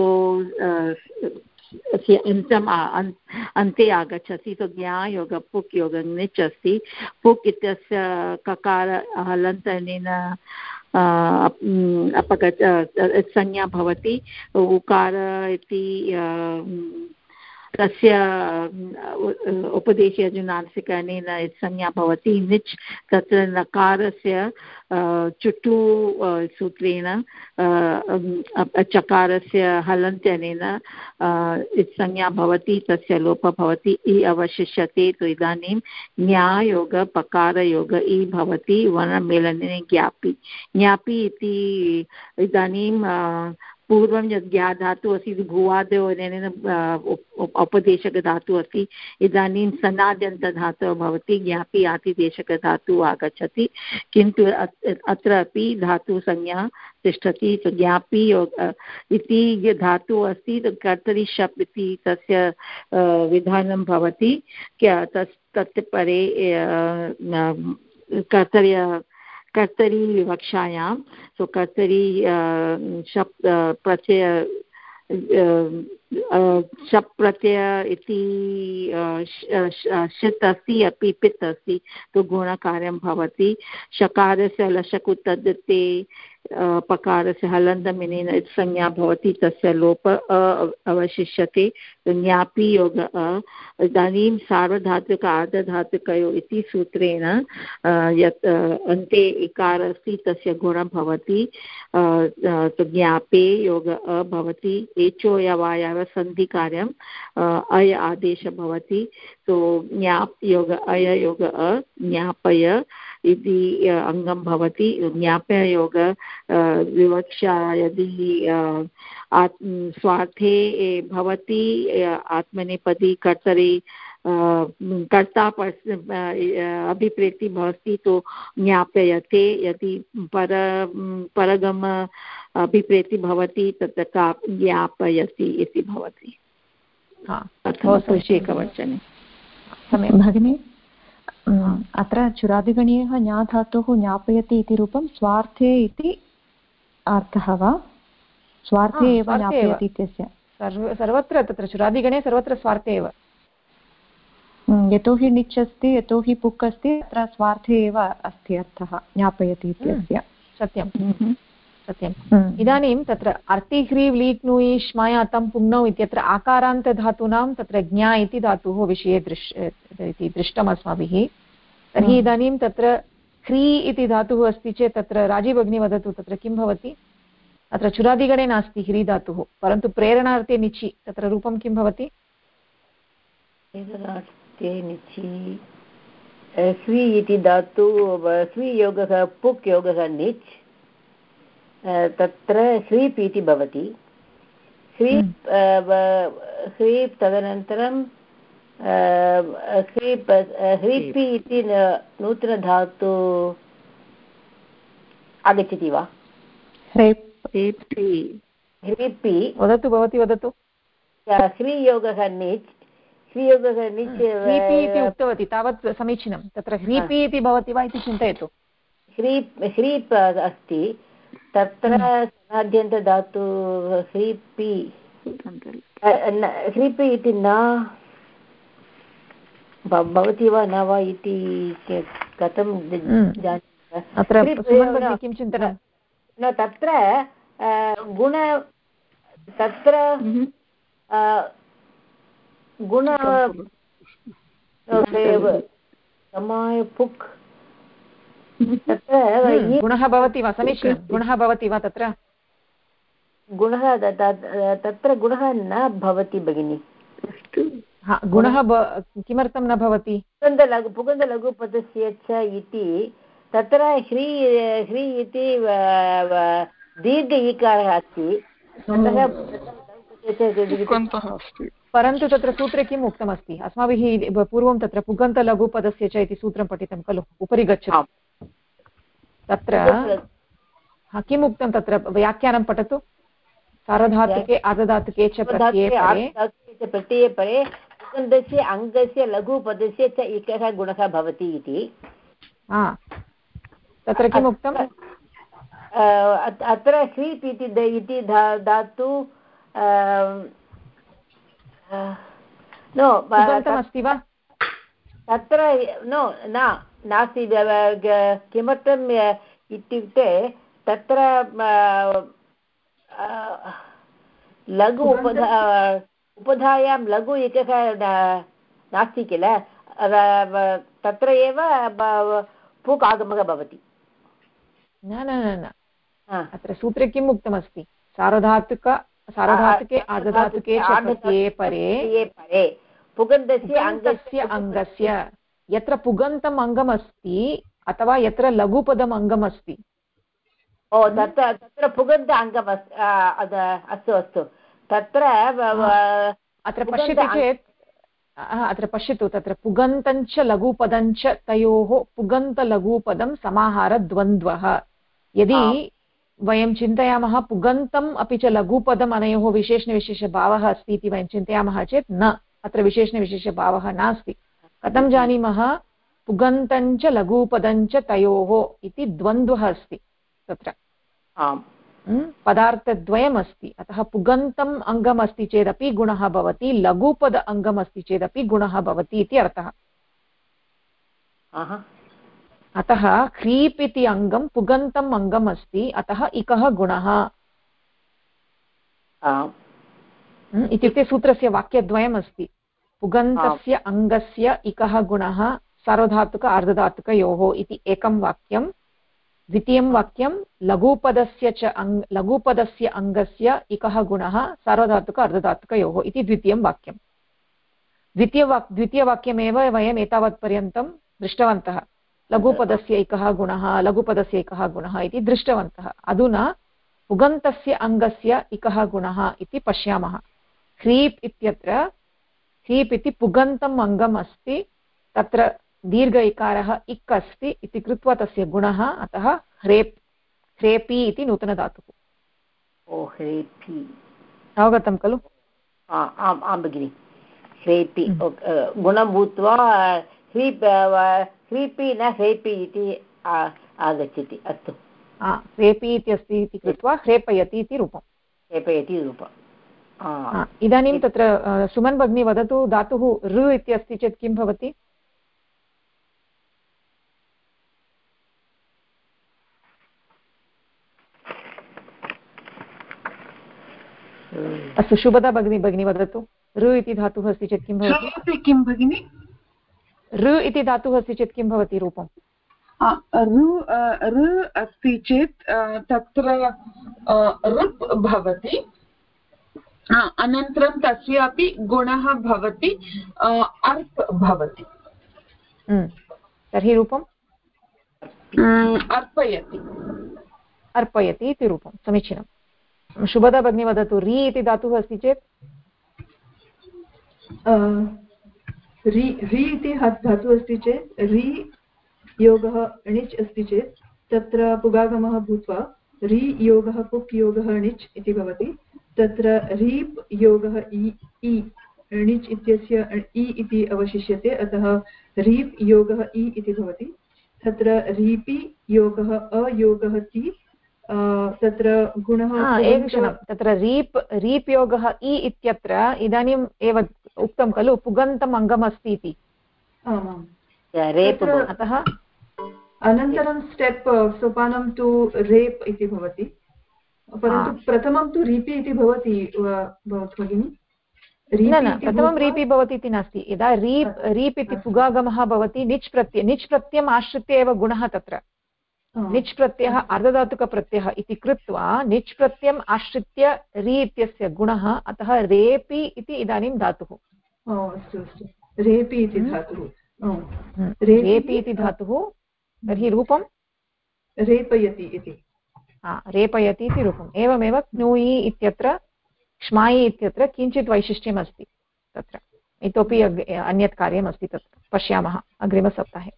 अन्ते आगच्छति तो ज्ञायोग पुक् योग निच् अस्ति पुक् इत्यस्य ककार हलन्तनेन अपगत संज्ञा भवति उकार इति तस्य उपदेशे अजुनांसिक अनेन संज्ञा भवति निच् तत्र नकारस्य चुटु सूत्रेण चकारस्य हलन्त्यनेन संज्ञा भवति तस्य लोपः भवति इ अवशिष्यते तो इदानीं न्यायोग पकारयोग इ भवति वर्णमेलने ज्ञापि ज्ञापि इति इदानीं पूर्वं यद् ज्ञा धातुः अस्ति भुवादयो अनेन उपदेशकधातुः अस्ति इदानीं सनाद्यन्तधातुः भवति ज्ञापि आतिदेशकधातुः आगच्छति किन्तु अत्र अपि धातुसंज्ञा तिष्ठति तो ज्ञापि इति धातुः अस्ति तो कर्तरि शप् इति तस्य विधानं भवति तत् परे कर्तरी विवक्षायां सो कर्तरी शप् प्रत्यय शप् प्रत्यय इति षित् अस्ति अपि पित् अस्ति तो गुणकार्यं भवति शकारस्य लशकु तद्यते पकारस्य हलन्तमिनेन संज्ञा भवति तस्य लोप अवशिष्यते ज्ञापि योग इदानीं सार्वधातुक आर्धधातुकयोः इति सूत्रेण यत् अन्ते इकार अस्ति तस्य गुणं भवति ज्ञापे योग भवति एचोयवायाव सन्धिकार्यं अय आदेशः भवति तो ज्ञाप योग अय योग ज्ञापय इति अङ्गं भवति ज्ञाप्य योग विवक्षा यदि स्वार्थे भवति आत्मनेपदी कर्तरि कर्ता अभिप्रेति भवति तो ज्ञापयते यदि परगम अभिप्रेति भवति तत् का ज्ञापयति इति भवति एकवचने। सम्यक् भगिनी अत्र चुरादिगणीयः ज्ञा धातुः ज्ञापयति इति रूपं स्वार्थे इति अर्थः वा स्वार्थे एव ज्ञापयति इत्यस्य सर्वत्र तत्र चुरादिगणे सर्वत्र स्वार्थे एव यतोहि निच् अस्ति यतोहि पुक् अस्ति अत्र स्वार्थे एव अस्ति अर्थः ज्ञापयति इत्यस्य सत्यं सत्यम् इदानीं तत्र अर्तिह्रीव् लीट् नुयि श्मायातं पुङ्नौ इत्यत्र आकारान्तधातूनां तत्र ज्ञा इति धातुः विषये दृष्टम् अस्माभिः तर्हि इदानीं तत्र ह्री इति धातुः अस्ति चेत् तत्र राजीव भगिनी वदतु तत्र किं भवति अत्र चुरादिगणे नास्ति ह्री धातुः परन्तु प्रेरणार्थे निचि तत्र रूपं किं भवति स्वी इति धातु स्वी योगः पुक् योगः निच् तत्र ह्रीप् इति भवति ह्रीप् तदनन्तरं ह्रीपि इति नूतनधातु आगच्छति वा? ह्रीपि वदतु, भवती वदतु। ह्रीयोगः निच्, ह्रीयोगः निच् ह्रीपि इति उक्तवती, तावत् समीचीनं। तत्र ह्रीपि इति भवति वा इति चिन्तयतु। ह्रीप् अस्ति, तत्र सनाद्यन्तधातु ह्रीपि ह्रीपि इति न भवति वा न वा इति कथं जानामि? किं चिन्तनं? न तत्र गुण, तत्र गुण पुक् तत्र गुणः भवति वा? समीचीनं, गुणः भवति वा? तत्र गुणः तत्र गुणः न भवति भगिनि। गुणः किमर्थं न भवति? पुगन्धलघुपदस्य च इति तत्र ह्री इति दीर्घ ईकारः अस्ति, परन्तु तत्र सूत्रे किम् उक्तमस्ति? अस्माभिः पूर्वं तत्र पुगन्तलघुपदस्य च इति सूत्रं पठितं खलु, उपरि गच्छतु। तत्र किम् उक्तं? तत्र व्याख्यानं पठतु। सार्वधातुके आर्धधातुके च प्रत्यये परे पुगन्धस्य अङ्गस्य लघुपदस्य च एकः गुणः भवति इति। तत्र किम् उक्तम्? अत्र ह्रीप् इति धातु पुगन्तमस्ति वा? तत्र नास्ति। किमर्थम् इत्युक्ते तत्र लघु उपधायां लघु एकः नास्ति किल, तत्र एव पुक् आगमः भवति। न न न, अत्र सूत्रे किम् उक्तमस्ति? सार्वधातुके आर्धधातुके च प्रत्यये परे पुगन्तस्य अङ्गस्य, यत्र पुगन्तम् अङ्गमस्ति अथवा यत्र लघुपदम् अङ्गमस्ति। तत्र पुगन्त अङ्गम् अस्तु अस्तु। तत्र अत्र पश्यति चेत्, अत्र पश्यतु, तत्र पुगन्तञ्च लघुपदञ्च तयोः पुगन्तलघुपदं समाहारद्वन्द्वः। यदि वयं चिन्तयामः पुगन्तम् अपि च लघुपदम् अनयोः विशेषणविशेषभावः अस्ति इति वयं चिन्तयामः चेत् न, अत्र विशेषणविशेषभावः नास्ति। कथं जानीमः? पुगन्तञ्च लघुपदञ्च तयोः इति द्वन्द्वः अस्ति तत्र। पदार्थद्वयमस्ति, अतः पुगन्तम् अङ्गम् अस्ति चेदपि गुणः भवति, लघुपद अङ्गम् अस्ति चेदपि गुणः भवति इति अर्थः। अतः ह्रीप् इति अङ्गं पुगन्तम् अङ्गम् अस्ति, अतः इकः गुणः। इत्युक्ते सूत्रस्य वाक्यद्वयम् अस्ति। पुगन्तस्य अङ्गस्य इकः गुणः सार्वधातुक आर्धधातुकयोः इति एकं वाक्यं। द्वितीयं वाक्यं लघुपदस्य अङ्गस्य इकः गुणः सार्वधातुक अर्धधातुकयोः इति द्वितीयं वाक्यं। द्वितीयवाक्यमेव वयम् एतावत्पर्यन्तं दृष्टवन्तः। लघुपदस्य एकः गुणः इति दृष्टवन्तः। अधुना पुगन्तस्य अङ्गस्य इकः गुणः इति पश्यामः। ह्रीप् इति पुगन्तम् अङ्गम् अस्ति, तत्र दीर्घ इकारः इक् अस्ति इति कृत्वा तस्य गुणः, अतः ह्रेपि इति नूतनधातुः। अवगतं खलु? आं भगिनि। ह्रेपि गुणं भूत्वा ह्रीपि न ह्रेपि इति आगच्छति। अस्तु, ह्रेपि इति अस्ति इति कृत्वा ह्रेपयति इति रूपम्। इदानीं तत्र सुमन् भगिनी वदतु, धातुः ऋ इति अस्ति चेत् किं भवति? अस्तु, शुभदा भगिनी वदतु, ऋ इति धातुः अस्ति चेत् किं भवति? किं भगिनि? ऋ इति धातुः अस्ति चेत् किं भवति रूपम्? ऋ अस्ति चेत् तत्र ऋप् भवति, अनन्तरं तस्यापि गुणः भवति, अर्प् भवति। तर्हि रूपम् अर्पयति। अर्पयति इति रूपं समीचीनं। शुभदा भगिनी वदतु री इति धातुः अस्ति चेत् री इति धातुः अस्ति चेत् री योगः णिच् अस्ति चेत् तत्र पुगागमः भूत्वा री योगः पुक् योगः णिच् इति भवति। तत्र रीप् योगः इ णिच् इत्यस्य इ इति अवशिष्यते, अतः रीप् योगः इ इति भवति। तत्र रीपि योगः अयोगः ति, तत्र गुणः एकक्षणं, तत्र रीप् योगः इ इत्यत्र इदानीम् एव उक्तं खलु पुगन्तम् अङ्गम् अस्ति इति। अतः अनन्तरं स्टेप् सोपानं तु रेप् इति भवति, परन्तु प्रथमं तु रीपि इति भवति भगिनि। न प्रथमं रीपि भवति इति नास्ति। यदा रीप् इति पुगागमः भवति निच् प्रत्ययम् आश्रित्य एव गुणः तत्र निच् प्रत्ययः अर्धधातुकप्रत्ययः इति कृत्वा निच् प्रत्ययम् आश्रित्य री इत्यस्य गुणः, अतः रेपि इति इदानीं धातुः। अस्तु अस्तु, रेपि इति धातुः। रेपि इति धातुः, तर्हि रूपं रेपयति इति। रेपयति इति रूपम्। एवमेव क्नुयि इत्यत्र क्ष्मायि इत्यत्र किञ्चित् वैशिष्ट्यम् अस्ति, तत्र इतोपि अन्यत् कार्यम् अस्ति, तत्र पश्यामः अग्रिमसप्ताहे।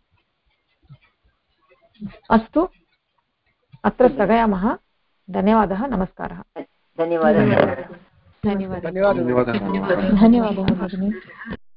अस्तु, अत्र स्थगयामः। धन्यवादः, नमस्कारः। धन्यवादः। धन्यवादः भगिनी।